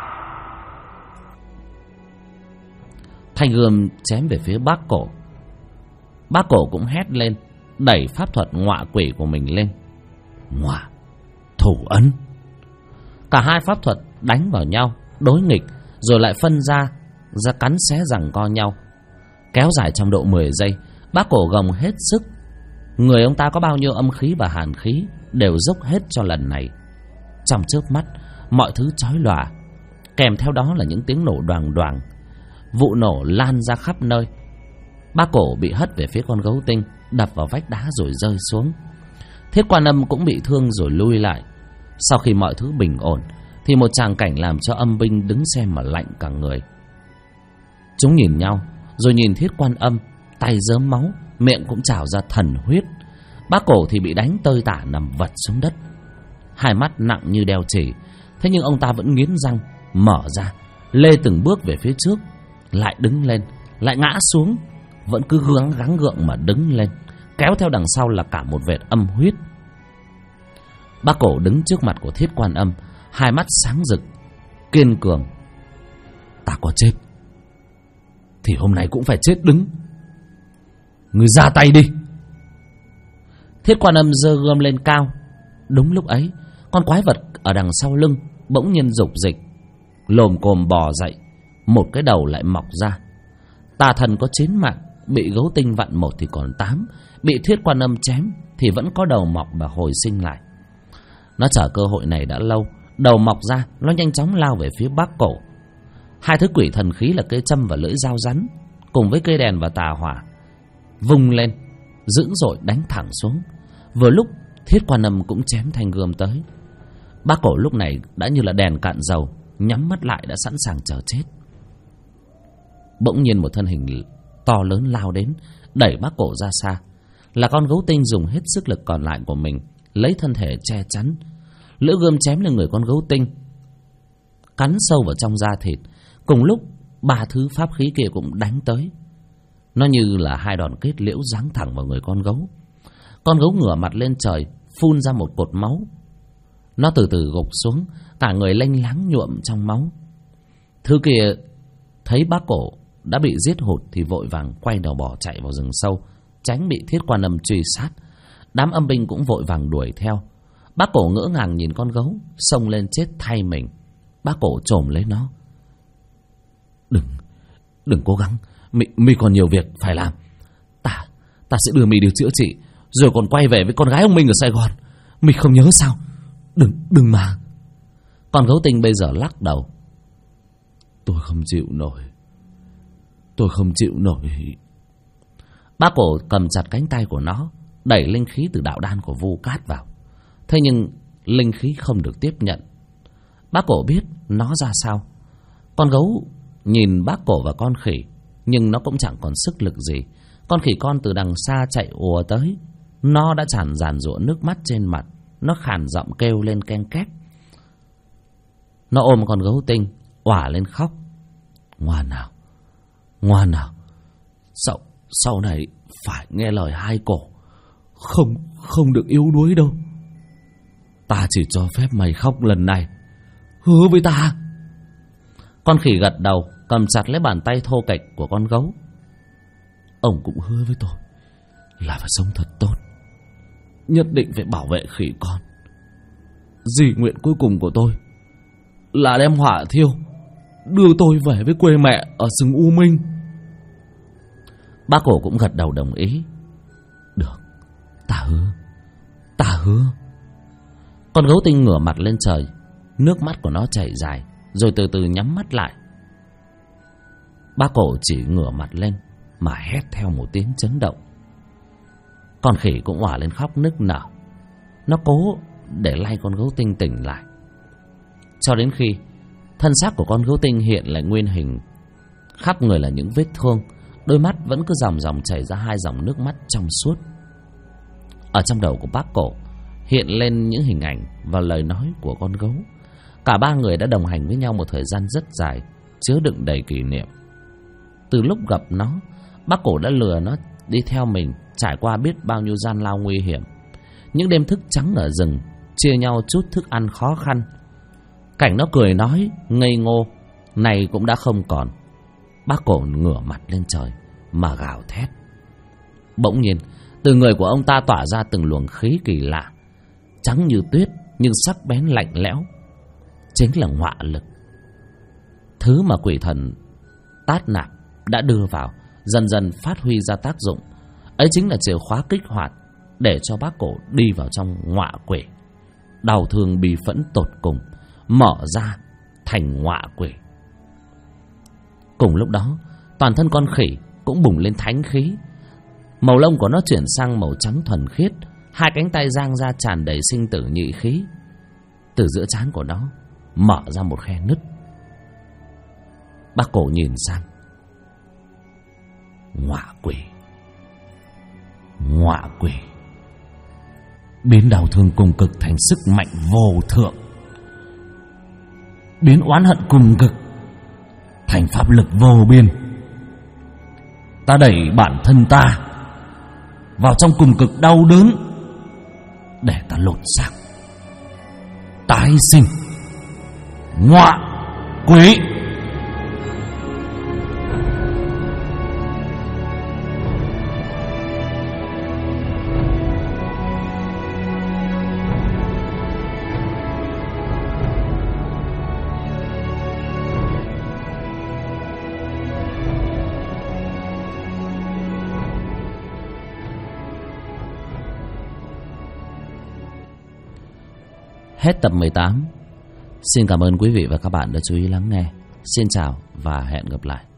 Thanh gươm chém về phía Bác Cổ. Bác Cổ cũng hét lên, đẩy pháp thuật ngọa quỷ của mình lên. Ngọa thủ ấn. Cả hai pháp thuật đánh vào nhau, đối nghịch, rồi lại phân ra cắn xé giằng co nhau, kéo dài trong độ 10 giây. Bác Cổ gồng hết sức. Người ông ta có bao nhiêu âm khí và hàn khí đều dốc hết cho lần này. Trong chớp mắt, mọi thứ chói lòa, kèm theo đó là những tiếng nổ đoàng đoàng. Vụ nổ lan ra khắp nơi. Bác Cổ bị hất về phía con gấu tinh, đập vào vách đá rồi rơi xuống. Thiết Quan Âm cũng bị thương rồi lui lại. Sau khi mọi thứ bình ổn thì một tràng cảnh làm cho âm binh đứng xem mà lạnh cả người. Chúng nhìn nhau, rồi nhìn Thiết Quan Âm, tay rớm máu, miệng cũng trào ra thần huyết. Bác Cổ thì bị đánh tơi tả nằm vật xuống đất, hai mắt nặng như đeo chỉ, Thế nhưng ông ta vẫn nghiến răng mở ra, lê từng bước về phía trước, lại đứng lên, lại ngã xuống, vẫn cứ gắng gượng mà đứng lên, kéo theo đằng sau là cả một vệt âm huyết. Bác Cổ đứng trước mặt của Thiết Quan Âm, hai mắt sáng rực, kiên cường. Ta có chết thì hôm nay cũng phải chết đứng. Người ra tay đi. Thiết Quan Âm giơ gươm lên cao. Đúng lúc ấy, con quái vật ở đằng sau lưng bỗng nhiên rục dịch, lồm cồm bò dậy, một cái đầu lại mọc ra. Tà thần có 9 mạng, bị gấu tinh vặn một thì còn 8, bị Thiết Quan Âm chém thì vẫn có đầu mọc và hồi sinh lại. Nó chờ cơ hội này đã lâu, đầu mọc ra, nó nhanh chóng lao về phía Bác Cổ. Hai thứ quỷ thần khí là cây châm và lưỡi dao rắn, cùng với cây đèn và tà hỏa, vung lên dữ dội đánh thẳng xuống. Vừa lúc Thiết Quan Âm cũng chém thanh gươm tới. Bác Cổ lúc này đã như là đèn cạn dầu, nhắm mắt lại đã sẵn sàng chờ chết. Bỗng nhiên một thân hình to lớn lao đến, đẩy Bác Cổ ra xa. Là con gấu tinh dùng hết sức lực còn lại của mình, lấy thân thể che chắn. Lưỡi gươm chém lên người con gấu tinh, cắn sâu vào trong da thịt. Cùng lúc 3 thứ pháp khí kia cũng đánh tới. Nó như là hai đòn kết liễu giáng thẳng vào người con gấu. Con gấu ngửa mặt lên trời, phun ra một cột máu. Nó từ từ gục xuống, cả người lênh láng nhuộm trong máu. Thứ kia thấy Bác Cổ đã bị giết hụt thì vội vàng quay đầu bỏ chạy vào rừng sâu, tránh bị Thiết Quan Âm truy sát. Đám âm binh cũng vội vàng đuổi theo. Bác Cổ ngỡ ngàng nhìn con gấu, xông lên chết thay mình. Bác Cổ chồm lấy nó. Đừng cố gắng, mi còn nhiều việc phải làm. Ta sẽ đưa mi đi chữa trị, rồi còn quay về với con gái ông Minh ở Sài Gòn. Mi không nhớ sao? Đừng mà. Con gấu tinh bây giờ lắc đầu. Tôi không chịu nổi. Bác Cổ cầm chặt cánh tay của nó, đẩy linh khí từ đạo đan của Vu Cát vào. Thế nhưng linh khí không được tiếp nhận. Bác Cổ biết nó ra sao. Con gấu nhìn Bác Cổ và con khỉ, nhưng nó cũng chẳng còn sức lực gì. Con khỉ con từ đằng xa chạy ùa tới. Nó đã tràn dàn rụa nước mắt trên mặt. Nó khàn giọng kêu lên ken két. Nó ôm con gấu tinh, òa lên khóc. Ngoan nào, sau này phải nghe lời hai cổ. Không được yếu đuối đâu. Ta chỉ cho phép mày khóc lần này. Hứa với ta. Con khỉ gật đầu, cầm chặt lấy bàn tay thô kệch của con gấu. Ông cũng hứa với tôi là phải sống thật tốt, nhất định phải bảo vệ khỉ con. Di nguyện cuối cùng của tôi là đem hỏa thiêu, đưa tôi về với quê mẹ ở rừng U Minh. Bác Cổ cũng gật đầu đồng ý. Được, ta hứa. Con gấu tinh ngửa mặt lên trời, nước mắt của nó chảy dài, rồi từ từ nhắm mắt lại. Bác Cổ chỉ ngửa mặt lên mà hét theo một tiếng chấn động. Con khỉ cũng òa lên khóc nức nở. Nó cố để lay con gấu tinh tỉnh lại, cho đến khi thân xác của con gấu tinh hiện lại nguyên hình. Khắp người là những vết thương, đôi mắt vẫn cứ ròng ròng chảy ra 2 dòng nước mắt trong suốt. Ở trong đầu của Bác Cổ hiện lên những hình ảnh và lời nói của con gấu. Cả 3 người đã đồng hành với nhau một thời gian rất dài, chứa đựng đầy kỷ niệm. Từ lúc gặp nó, Bác Cổ đã lừa nó đi theo mình, trải qua biết bao nhiêu gian lao nguy hiểm. Những đêm thức trắng ở rừng, chia nhau chút thức ăn khó khăn. Cảnh nó cười nói ngây ngô này cũng đã không còn. Bác Cổ ngửa mặt lên trời mà gào thét. Bỗng nhiên từ người của ông ta tỏa ra từng luồng khí kỳ lạ, trắng như tuyết nhưng sắc bén lạnh lẽo. Chính là ngọa lực, thứ mà quỷ thần Tát Nạp đã đưa vào, dần dần phát huy ra tác dụng. Ấy chính là chìa khóa kích hoạt để cho Bác Cổ đi vào trong ngọa quỷ. Đau thương bi phẫn tột cùng, mở ra thành ngọa quỷ. Cùng lúc đó, toàn thân con khỉ cũng bùng lên thánh khí. Màu lông của nó chuyển sang màu trắng thuần khiết, 2 cánh tay giang ra tràn đầy sinh tử nhị khí. Từ giữa trán của nó mở ra một khe nứt. Bác Cổ nhìn sang. Ngọa quỷ biến đau thương cùng cực thành sức mạnh vô thượng. biến oán hận cùng cực thành pháp lực vô biên. Ta đẩy bản thân ta vào trong cùng cực đau đớn để ta lột xác, tái sinh, ngọa quỷ. Hết tập 18. Xin cảm ơn quý vị và các bạn đã chú ý lắng nghe. Xin chào và hẹn gặp lại.